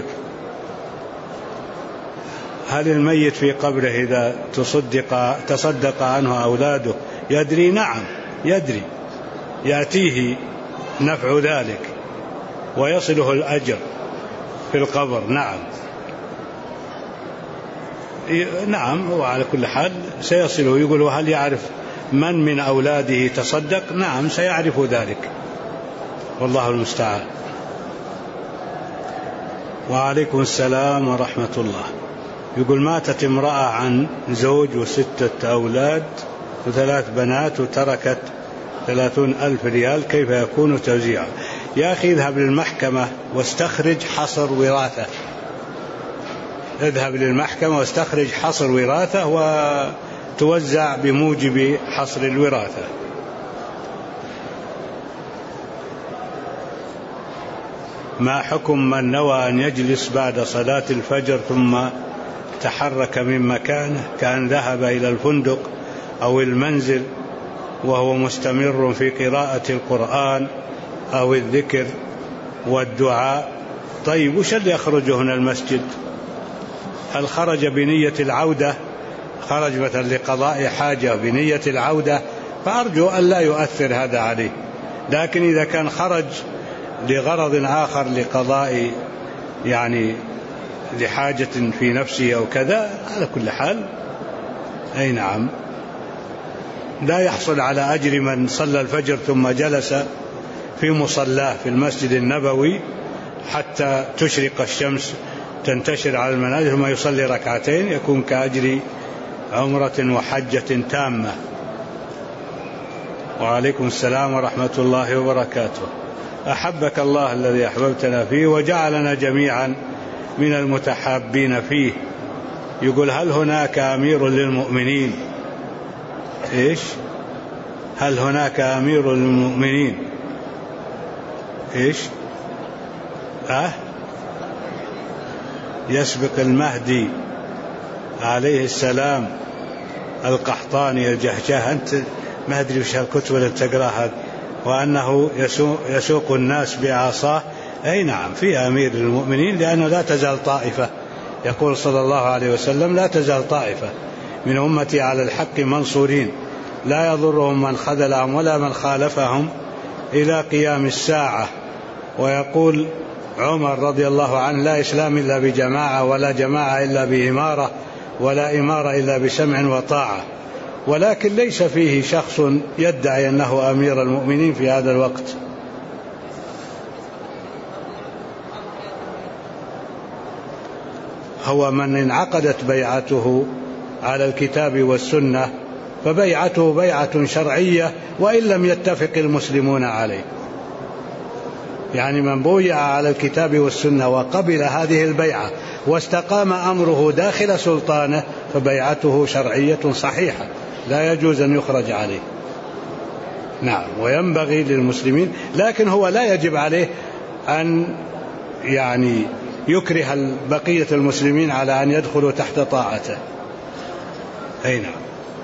هل الميت في قبره إذا تصدق عنه أولاده يدري؟ نعم يدري، يأتيه نفع ذلك ويصله الأجر في القبر. نعم وعلى كل حال سيصله. يقول هل يعرف من أولاده تصدق؟ نعم سيعرف ذلك، والله المستعان. وعليكم السلام ورحمة الله. يقول ماتت امرأة عن زوج و6 أولاد و3 بنات وتركت 30,000 ريال، كيف يكون توزيعها؟ يا أخي اذهب للمحكمة واستخرج حصر وراثة، اذهب للمحكمة واستخرج حصر وراثة وتوزع بموجب حصر الوراثة. ما حكم من نوى أن يجلس بعد صلاة الفجر ثم تحرك من مكانه كأن ذهب إلى الفندق أو المنزل وهو مستمر في قراءة القرآن أو الذكر والدعاء؟ طيب وش اللي يخرج هنا المسجد؟ هل خرج بنية العودة؟ خرج مثلا لقضاء حاجة بنية العودة، فأرجو أن لا يؤثر هذا عليه. لكن إذا كان خرج لغرض آخر، لقضاء يعني لحاجة في نفسه أو كذا، على كل حال أي نعم لا يحصل على أجر من صلى الفجر ثم جلس في مصلاه في المسجد النبوي حتى تشرق الشمس تنتشر على المنازل ثم يصلي ركعتين، يكون كأجر عمرة وحجة تامة. وعليكم السلام ورحمة الله وبركاته. أحبك الله الذي أحببتنا فيه وجعلنا جميعا من المتحابين فيه. يقول هل هناك أمير للمؤمنين؟ إيش؟ هل هناك أمير للمؤمنين؟ إيش؟ يسبق المهدي عليه السلام القحطاني الجهجاه. أنت ما أدري وش هالكتب اللي تقراها، وأنه يسوق الناس بعصاه. أي نعم في أمير للمؤمنين، لأنه لا تزال طائفة، يقول صلى الله عليه وسلم لا تزال طائفة من أمتي على الحق منصورين لا يضرهم من خذلهم ولا من خالفهم إلى قيام الساعة. ويقول عمر رضي الله عنه لا إسلام إلا بجماعة ولا جماعة إلا بإمارة ولا إمارة إلا بسمع وطاعة، ولكن ليس فيه شخص يدعي أنه أمير المؤمنين في هذا الوقت. هو من انعقدت بيعته على الكتاب والسنة فبيعته بيعة شرعية وإن لم يتفق المسلمون عليه. يعني من بويع على الكتاب والسنة وقبل هذه البيعة واستقام أمره داخل سلطانه فبيعته شرعية صحيحة لا يجوز أن يخرج عليه. نعم، وينبغي للمسلمين، لكن هو لا يجب عليه أن يعني يكره بقية المسلمين على أن يدخلوا تحت طاعته. أي نعم،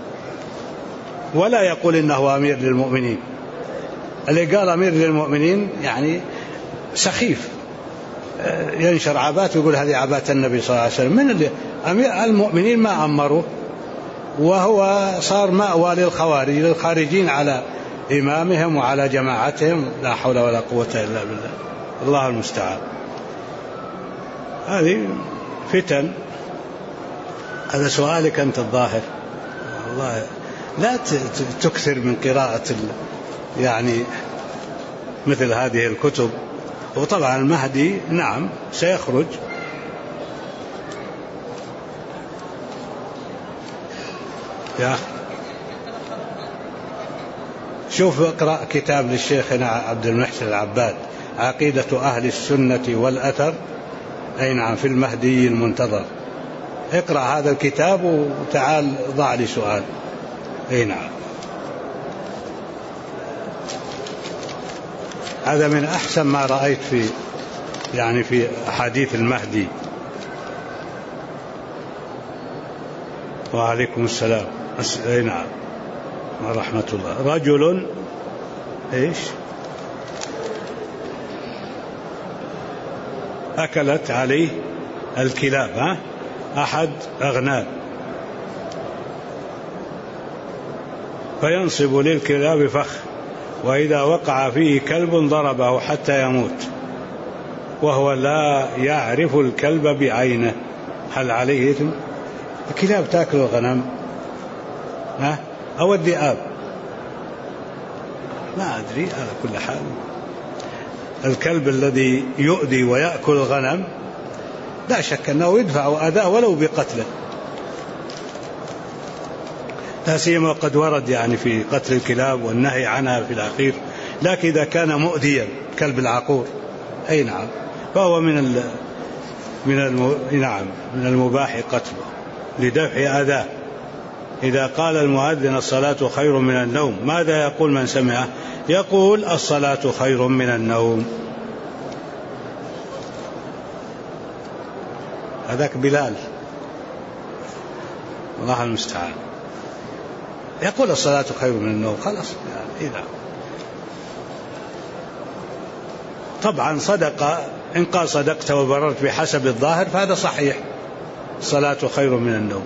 ولا يقول إنه أمير للمؤمنين. اللي قال أمير للمؤمنين يعني سخيف، ينشر عبات ويقول هذه عبات النبي صلى الله عليه وسلم. من اللي أمير المؤمنين ما أمروا، وهو صار مأوى للخوارج للخارجين على إمامهم وعلى جماعتهم. لا حول ولا قوة إلا بالله، الله المستعان. هذه فتن. هذا سؤالك أنت الظاهر. والله لا تكثر من قراءة يعني مثل هذه الكتب. وطبعا المهدي نعم سيخرج. يا شوف اقرأ كتاب للشيخنا عبد المحسن العباد عقيدة أهل السنة والأثر. أي نعم، في المهدي المنتظر. اقرأ هذا الكتاب وتعال ضع لي سؤال. أي نعم، هذا من أحسن ما رأيت في أحاديث المهدي. وعليكم السلام. أي نعم ورحمة الله. رجل إيش أكلت عليه الكلاب، أحد أغنام، فينصب للكلاب فخ، وإذا وقع فيه كلب ضربه حتى يموت وهو لا يعرف الكلب بعينه، هل عليه إثم؟ الكلاب تأكل الغنم أو الذئاب، ما أدري. على كل حال الكلب الذي يؤذي ويأكل الغنم لا شك أنه يدفع أذاه ولو بقتله، لا سيما وقد ورد يعني في قتل الكلاب والنهي عنها في الأخير. لكن إذا كان مؤذيا كلب العقور أي نعم فهو من المباح قتله لدفع أذاه. إذا قال المؤذن الصلاة خير من النوم ماذا يقول من سمعه؟ يقول الصلاة خير من النوم. هذاك بلال، الله المستعان، يقول الصلاة خير من النوم، خلاص يعني إذا طبعا صدق. إن قال صدقت وبررت بحسب الظاهر فهذا صحيح، الصلاة خير من النوم.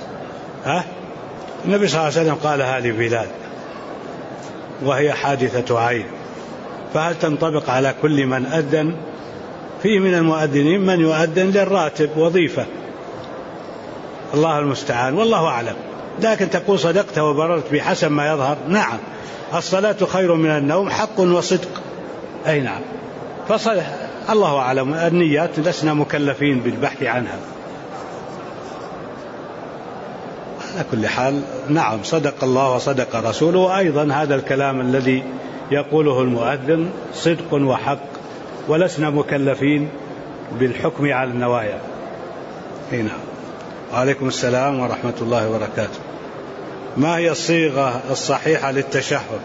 النبي صلى الله عليه وسلم قالها لبلال وهي حادثة عين، فهل تنطبق على كل من أذن؟ فيه من المؤذنين من يؤذن للراتب وظيفة، الله المستعان والله أعلم. لكن تقول صدقت وبررت بحسب ما يظهر، نعم الصلاة خير من النوم حق وصدق. أي نعم، فصلح الله أعلم، النيات لسنا مكلفين بالبحث عنها. على كل حال نعم صدق الله وصدق رسوله. وأيضا هذا الكلام الذي يقوله المؤذن صدق وحق، ولسنا مكلفين بالحكم على النوايا. هنا وعليكم السلام ورحمة الله وبركاته. ما هي الصيغة الصحيحة للتشهد؟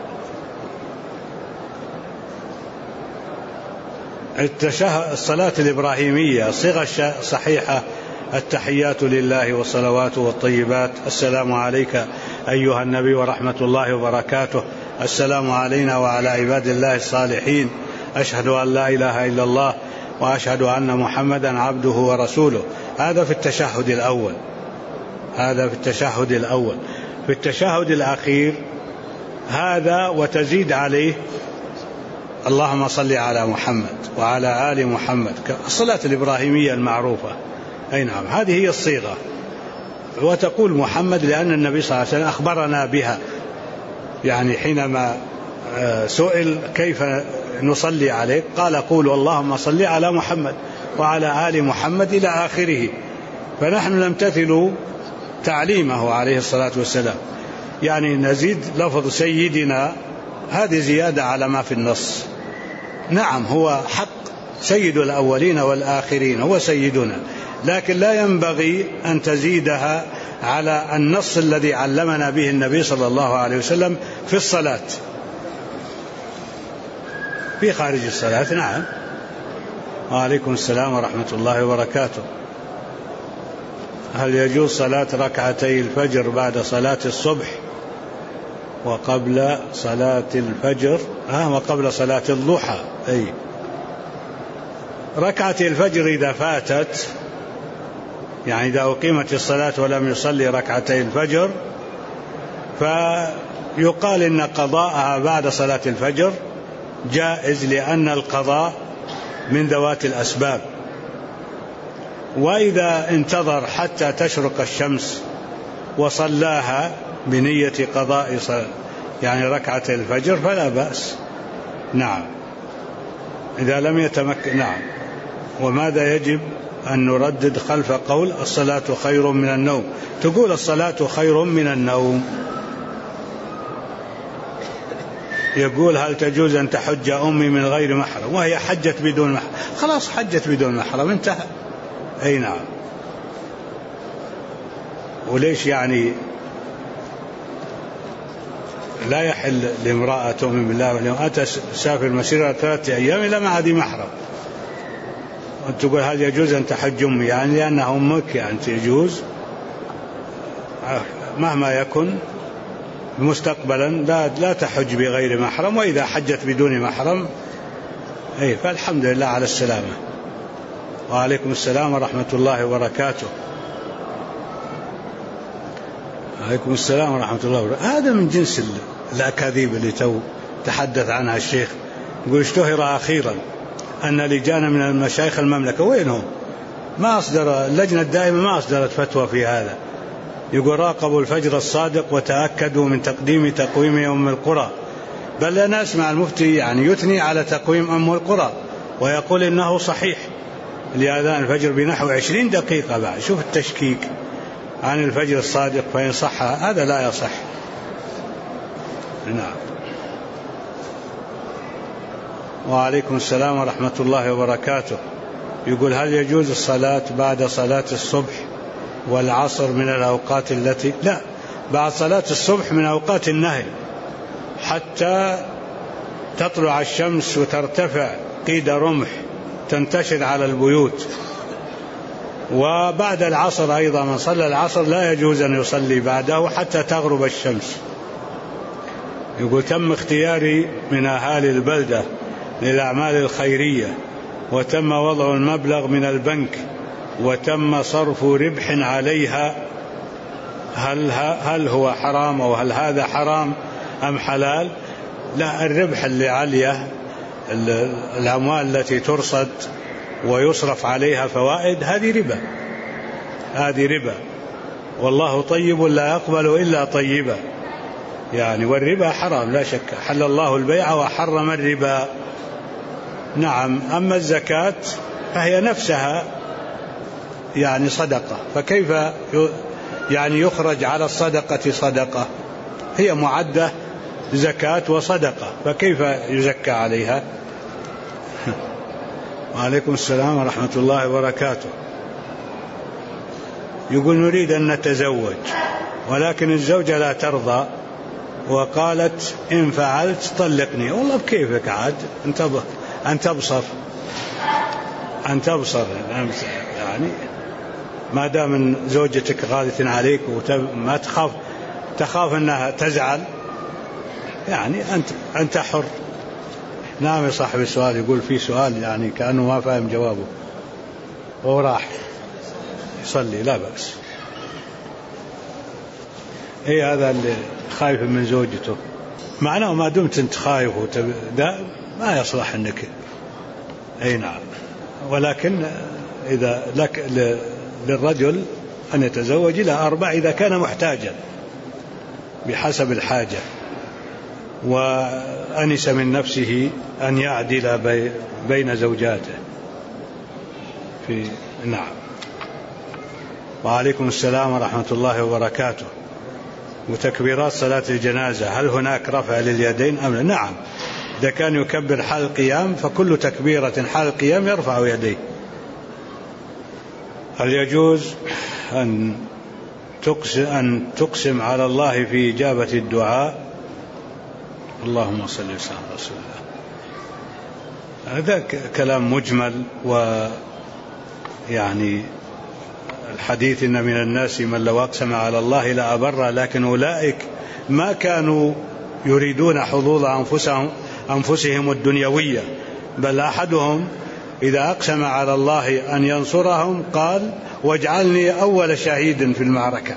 الصلاة الإبراهيمية الصيغة الصحيحة التحيات لله والصلوات والطيبات، السلام عليك أيها النبي ورحمة الله وبركاته، السلام علينا وعلى عباد الله الصالحين، أشهد أن لا إله إلا الله وأشهد أن محمدا عبده ورسوله. هذا في التشهد الأول. هذا في التشهد الأول. في التشهد الأخير هذا وتزيد عليه اللهم صل على محمد وعلى آل محمد، الصلاة الإبراهيمية المعروفة. أي نعم، هذه هي الصيغة. وتقول محمد لأن النبي صلى الله عليه وسلم أخبرنا بها، يعني حينما سئل كيف نصلي عليك قال قولوا اللهم صل على محمد وعلى آل محمد إلى آخره. فنحن نمتثل تعليمه عليه الصلاة والسلام، يعني نزيد لفظ سيدنا، هذه زيادة على ما في النص. نعم هو حق سيد الأولين والآخرين، هو سيدنا، لكن لا ينبغي أن تزيدها على النص الذي علمنا به النبي صلى الله عليه وسلم في الصلاة. في خارج الصلاة نعم. وعليكم السلام ورحمة الله وبركاته. هل يجوز صلاة ركعتي الفجر بعد صلاة الصبح وقبل صلاة الفجر وقبل صلاة الضحى؟ أي ركعتي الفجر إذا فاتت، يعني إذا أقيمت الصلاة ولم يصلي ركعتي الفجر، فيقال إن قضاءها بعد صلاة الفجر جائز، لأن القضاء من ذوات الأسباب. وإذا انتظر حتى تشرق الشمس وصلاها بنية قضاء يعني ركعتي الفجر فلا بأس. نعم إذا لم يتمكن. نعم. وماذا يجب أن نردد خلف قول الصلاة خير من النوم؟ تقول الصلاة خير من النوم. يقول هل تجوز أن تحج أمي من غير محرم؟ وهي حجت بدون محرم، خلاص حجت بدون محرم انتهى. أي نعم. وليش يعني لا يحل لامرأة تؤمن بالله واليوم أتى سافر مسيرة 3 أيام إلى ما عاد محرم، وتقول هل يجوز أن تحج أمي؟ يعني لأنها أمك يعني يجوز مهما يكن مستقبلا لا تحج بغير محرم. وإذا حجت بدون محرم فالحمد لله على السلامة. وعليكم السلام ورحمة الله وبركاته. عليكم السلام ورحمة الله وبركاته. هذا من جنس الأكاذيب اللي تحدث عنها الشيخ. يقول اشتهر أخيرا أن لجان من المشايخ المملكة، وينهم؟ ما أصدر اللجنة الدائمة ما أصدرت فتوى في هذا. يقول راقبوا الفجر الصادق وتأكدوا من تقديم تقويم أم القرى. بل أنا أسمع المفتي يعني يثني على تقويم أم القرى ويقول إنه صحيح لأذان الفجر بنحو 20 دقيقة بعد. شوف التشكيك عن الفجر الصادق، فإن صح هذا لا يصح. نعم. وعليكم السلام ورحمة الله وبركاته. يقول هل يجوز الصلاة بعد صلاة الصبح والعصر من الأوقات التي لا، بعد صلاة الصبح من أوقات النهي حتى تطلع الشمس وترتفع قيد رمح تنتشر على البيوت. وبعد العصر أيضا من صلى العصر لا يجوز أن يصلي بعده حتى تغرب الشمس. يقول تم اختياري من أهالي البلدة للأعمال الخيرية وتم وضع المبلغ من البنك وتم صرف ربح عليها، هل هو حرام أو هل هذا حرام أم حلال؟ لا، الربح اللي عليه الأموال التي ترصد ويصرف عليها فوائد هذه ربا، والله طيب لا يقبل إلا طيبا، يعني والربا حرام لا شك. حل الله البيع وحرم الربا. نعم. أما الزكاة فهي نفسها يعني صدقة، فكيف يعني يخرج على الصدقة صدقة؟ هي معدة زكاة وصدقة، فكيف يزكى عليها؟ وعليكم السلام ورحمة الله وبركاته. يقول نريد أن نتزوج ولكن الزوجة لا ترضى وقالت إن فعلت طلقني. والله بكيفك عاد أن تبصر يعني ما دام زوجتك غالة عليك وما تخاف أنها تزعل، يعني أنت حر. نعم يا صاحب السؤال يقول في سؤال يعني كأنه ما فاهم جوابه وراح يصلي، لا بأس. هذا اللي خايف من زوجته، معناه ما دمت أنت خايف ده ما يصلح أنك. نعم. ولكن إذا لك للرجل أن يتزوج إلى 4 إذا كان محتاجا بحسب الحاجة، وأنس من نفسه أن يعدل بين زوجاته. نعم. وعليكم السلام ورحمة الله وبركاته. وتكبيرات صلاة الجنازة هل هناك رفع لليدين أم لا؟ نعم، إذا كان يكبر حال القيام فكل تكبيرة حال القيام يرفع يديه. هل يجوز أن تقسم على الله في إجابة الدعاء؟ اللهم صل وسلم على رسول الله. هذا كلام مجمل، ويعني الحديث إن من الناس من لو أقسم على الله لأبر، لكن أولئك ما كانوا يريدون حظوظ أنفسهم الدنيوية، بل أحدهم إذا أقسم على الله أن ينصرهم قال واجعلني أول شهيد في المعركة.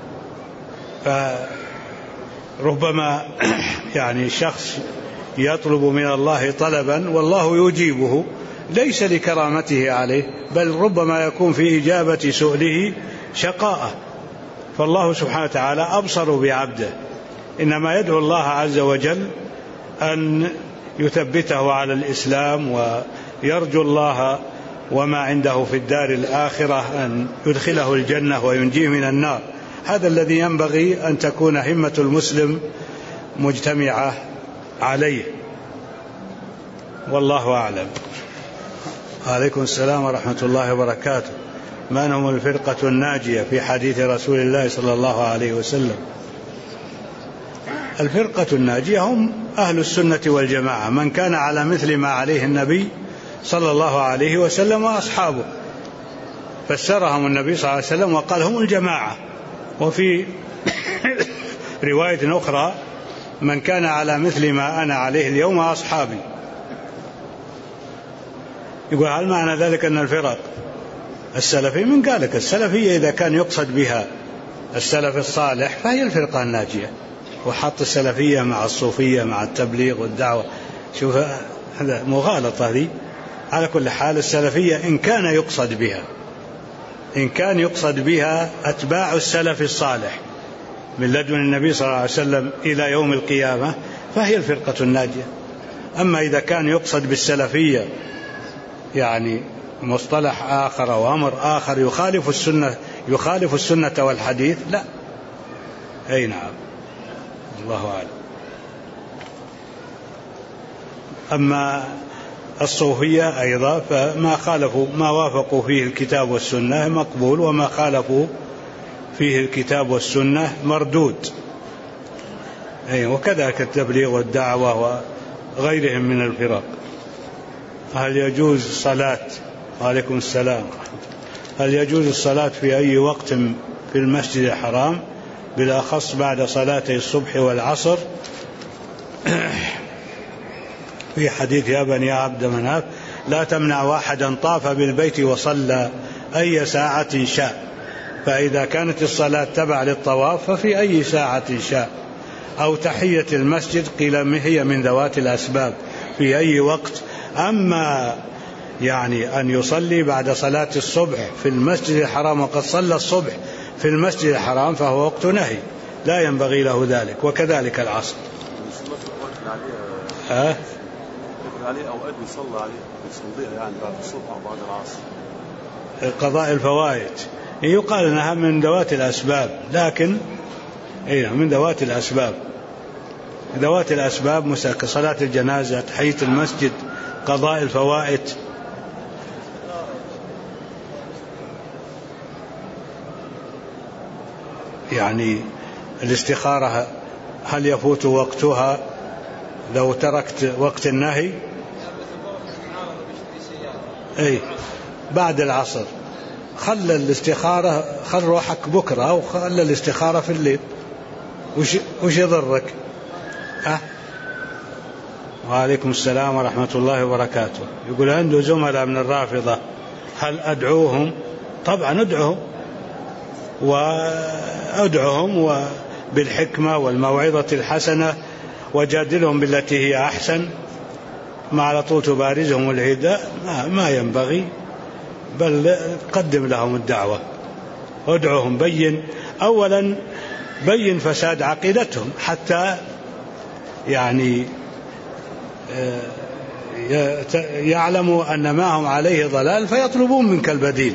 فربما يعني شخص يطلب من الله طلبا والله يجيبه ليس لكرامته عليه، بل ربما يكون في إجابة سؤله شقاء. فالله سبحانه وتعالى أبصر بعبده، إنما يدعو الله عز وجل أن يثبته على الإسلام، ويرجو الله وما عنده في الدار الآخرة أن يدخله الجنة وينجيه من النار. هذا الذي ينبغي أن تكون همة المسلم مجتمعة عليه، والله أعلم. عليكم السلام ورحمة الله وبركاته. من هم الفرقة الناجية في حديث رسول الله صلى الله عليه وسلم؟ الفرقة الناجية هم أهل السنة والجماعة، من كان على مثل ما عليه النبي صلى الله عليه وسلم وأصحابه، فسرهم النبي صلى الله عليه وسلم وقال هم الجماعة. وفي رواية أخرى من كان على مثل ما أنا عليه اليوم وأصحابي. يقول هل معنى ذلك أن الفرق السلفية؟ من قال لك السلفية إذا كان يقصد بها السلف الصالح فهي الفرقة الناجية، وحط السلفية مع الصوفية مع التبليغ والدعوة. شوف هذا مغالطة هذه. على كل حال السلفية إن كان يقصد بها أتباع السلف الصالح من لدن النبي صلى الله عليه وسلم إلى يوم القيامة فهي الفرقة الناجية. أما إذا كان يقصد بالسلفية يعني مصطلح آخر وأمر آخر يخالف السنة والحديث، لا. أي نعم، الله أعلم. أما الصوفية أيضا فما خالفوا ما وافقوا فيه الكتاب والسنة مقبول، وما خالفوا فيه الكتاب والسنة مردود. وكذلك التبليغ والدعوة وغيرهم من الفرق. هل يجوز الصلاة؟ وعليكم السلام. هل يجوز الصلاة في أي وقت في المسجد الحرام بالأخص بعد صلاتي الصبح والعصر؟ في حديث يا بني عبد مناف لا تمنع واحدا طاف بالبيت وصلى أي ساعة شاء، فإذا كانت الصلاة تبع للطواف ففي أي ساعة شاء. أو تحية المسجد قيل هي من ذوات الأسباب في أي وقت. أما يعني أن يصلي بعد صلاة الصبح في المسجد الحرام وقد صلى الصبح في المسجد الحرام فهو وقت نهي لا ينبغي له ذلك، وكذلك العصر. عليه أوقات يصلى عليه يصليها يعني بعد الصبح أو بعد العصر. قضاء الفوائد يقال أنها من ذوات الأسباب، لكن من ذوات الأسباب صلاة الجنازة، تحية المسجد، قضاء الفوائد. يعني الاستخارة هل يفوت وقتها لو تركت وقت النهي؟ بعد العصر. خل الاستخارة، خل روحك بكرة أو خل الاستخارة في الليل، وش يضرك؟ وعليكم السلام ورحمة الله وبركاته. يقول عنده زملاء من الرافضة هل أدعوهم؟ طبعا أدعوهم بالحكمة والموعظة الحسنة، وجادلهم بالتي هي أحسن، ما على طول تبارزهم العداء، ما ينبغي، بل قدم لهم الدعوة، ادعوهم، بين أولا، بين فساد عقيدتهم حتى يعني يعلموا أن ما هم عليه ضلال فيطلبون منك البديل،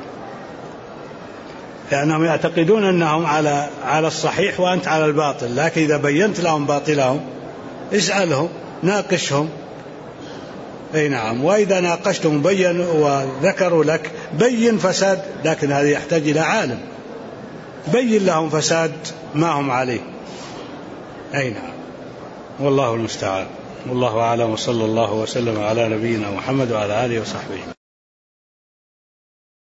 لأنهم يعتقدون أنهم على الصحيح وأنت على الباطل. لكن إذا بينت لهم باطلهم اسألهم، ناقشهم. أي نعم. وإذا ناقشتهم وذكروا لك بين فساد، لكن هذا يحتاج إلى عالم بين لهم فساد ما هم عليه. أي نعم. والله المستعان. والله أعلم، وصلى الله وسلم على نبينا محمد وعلى آله وصحبه.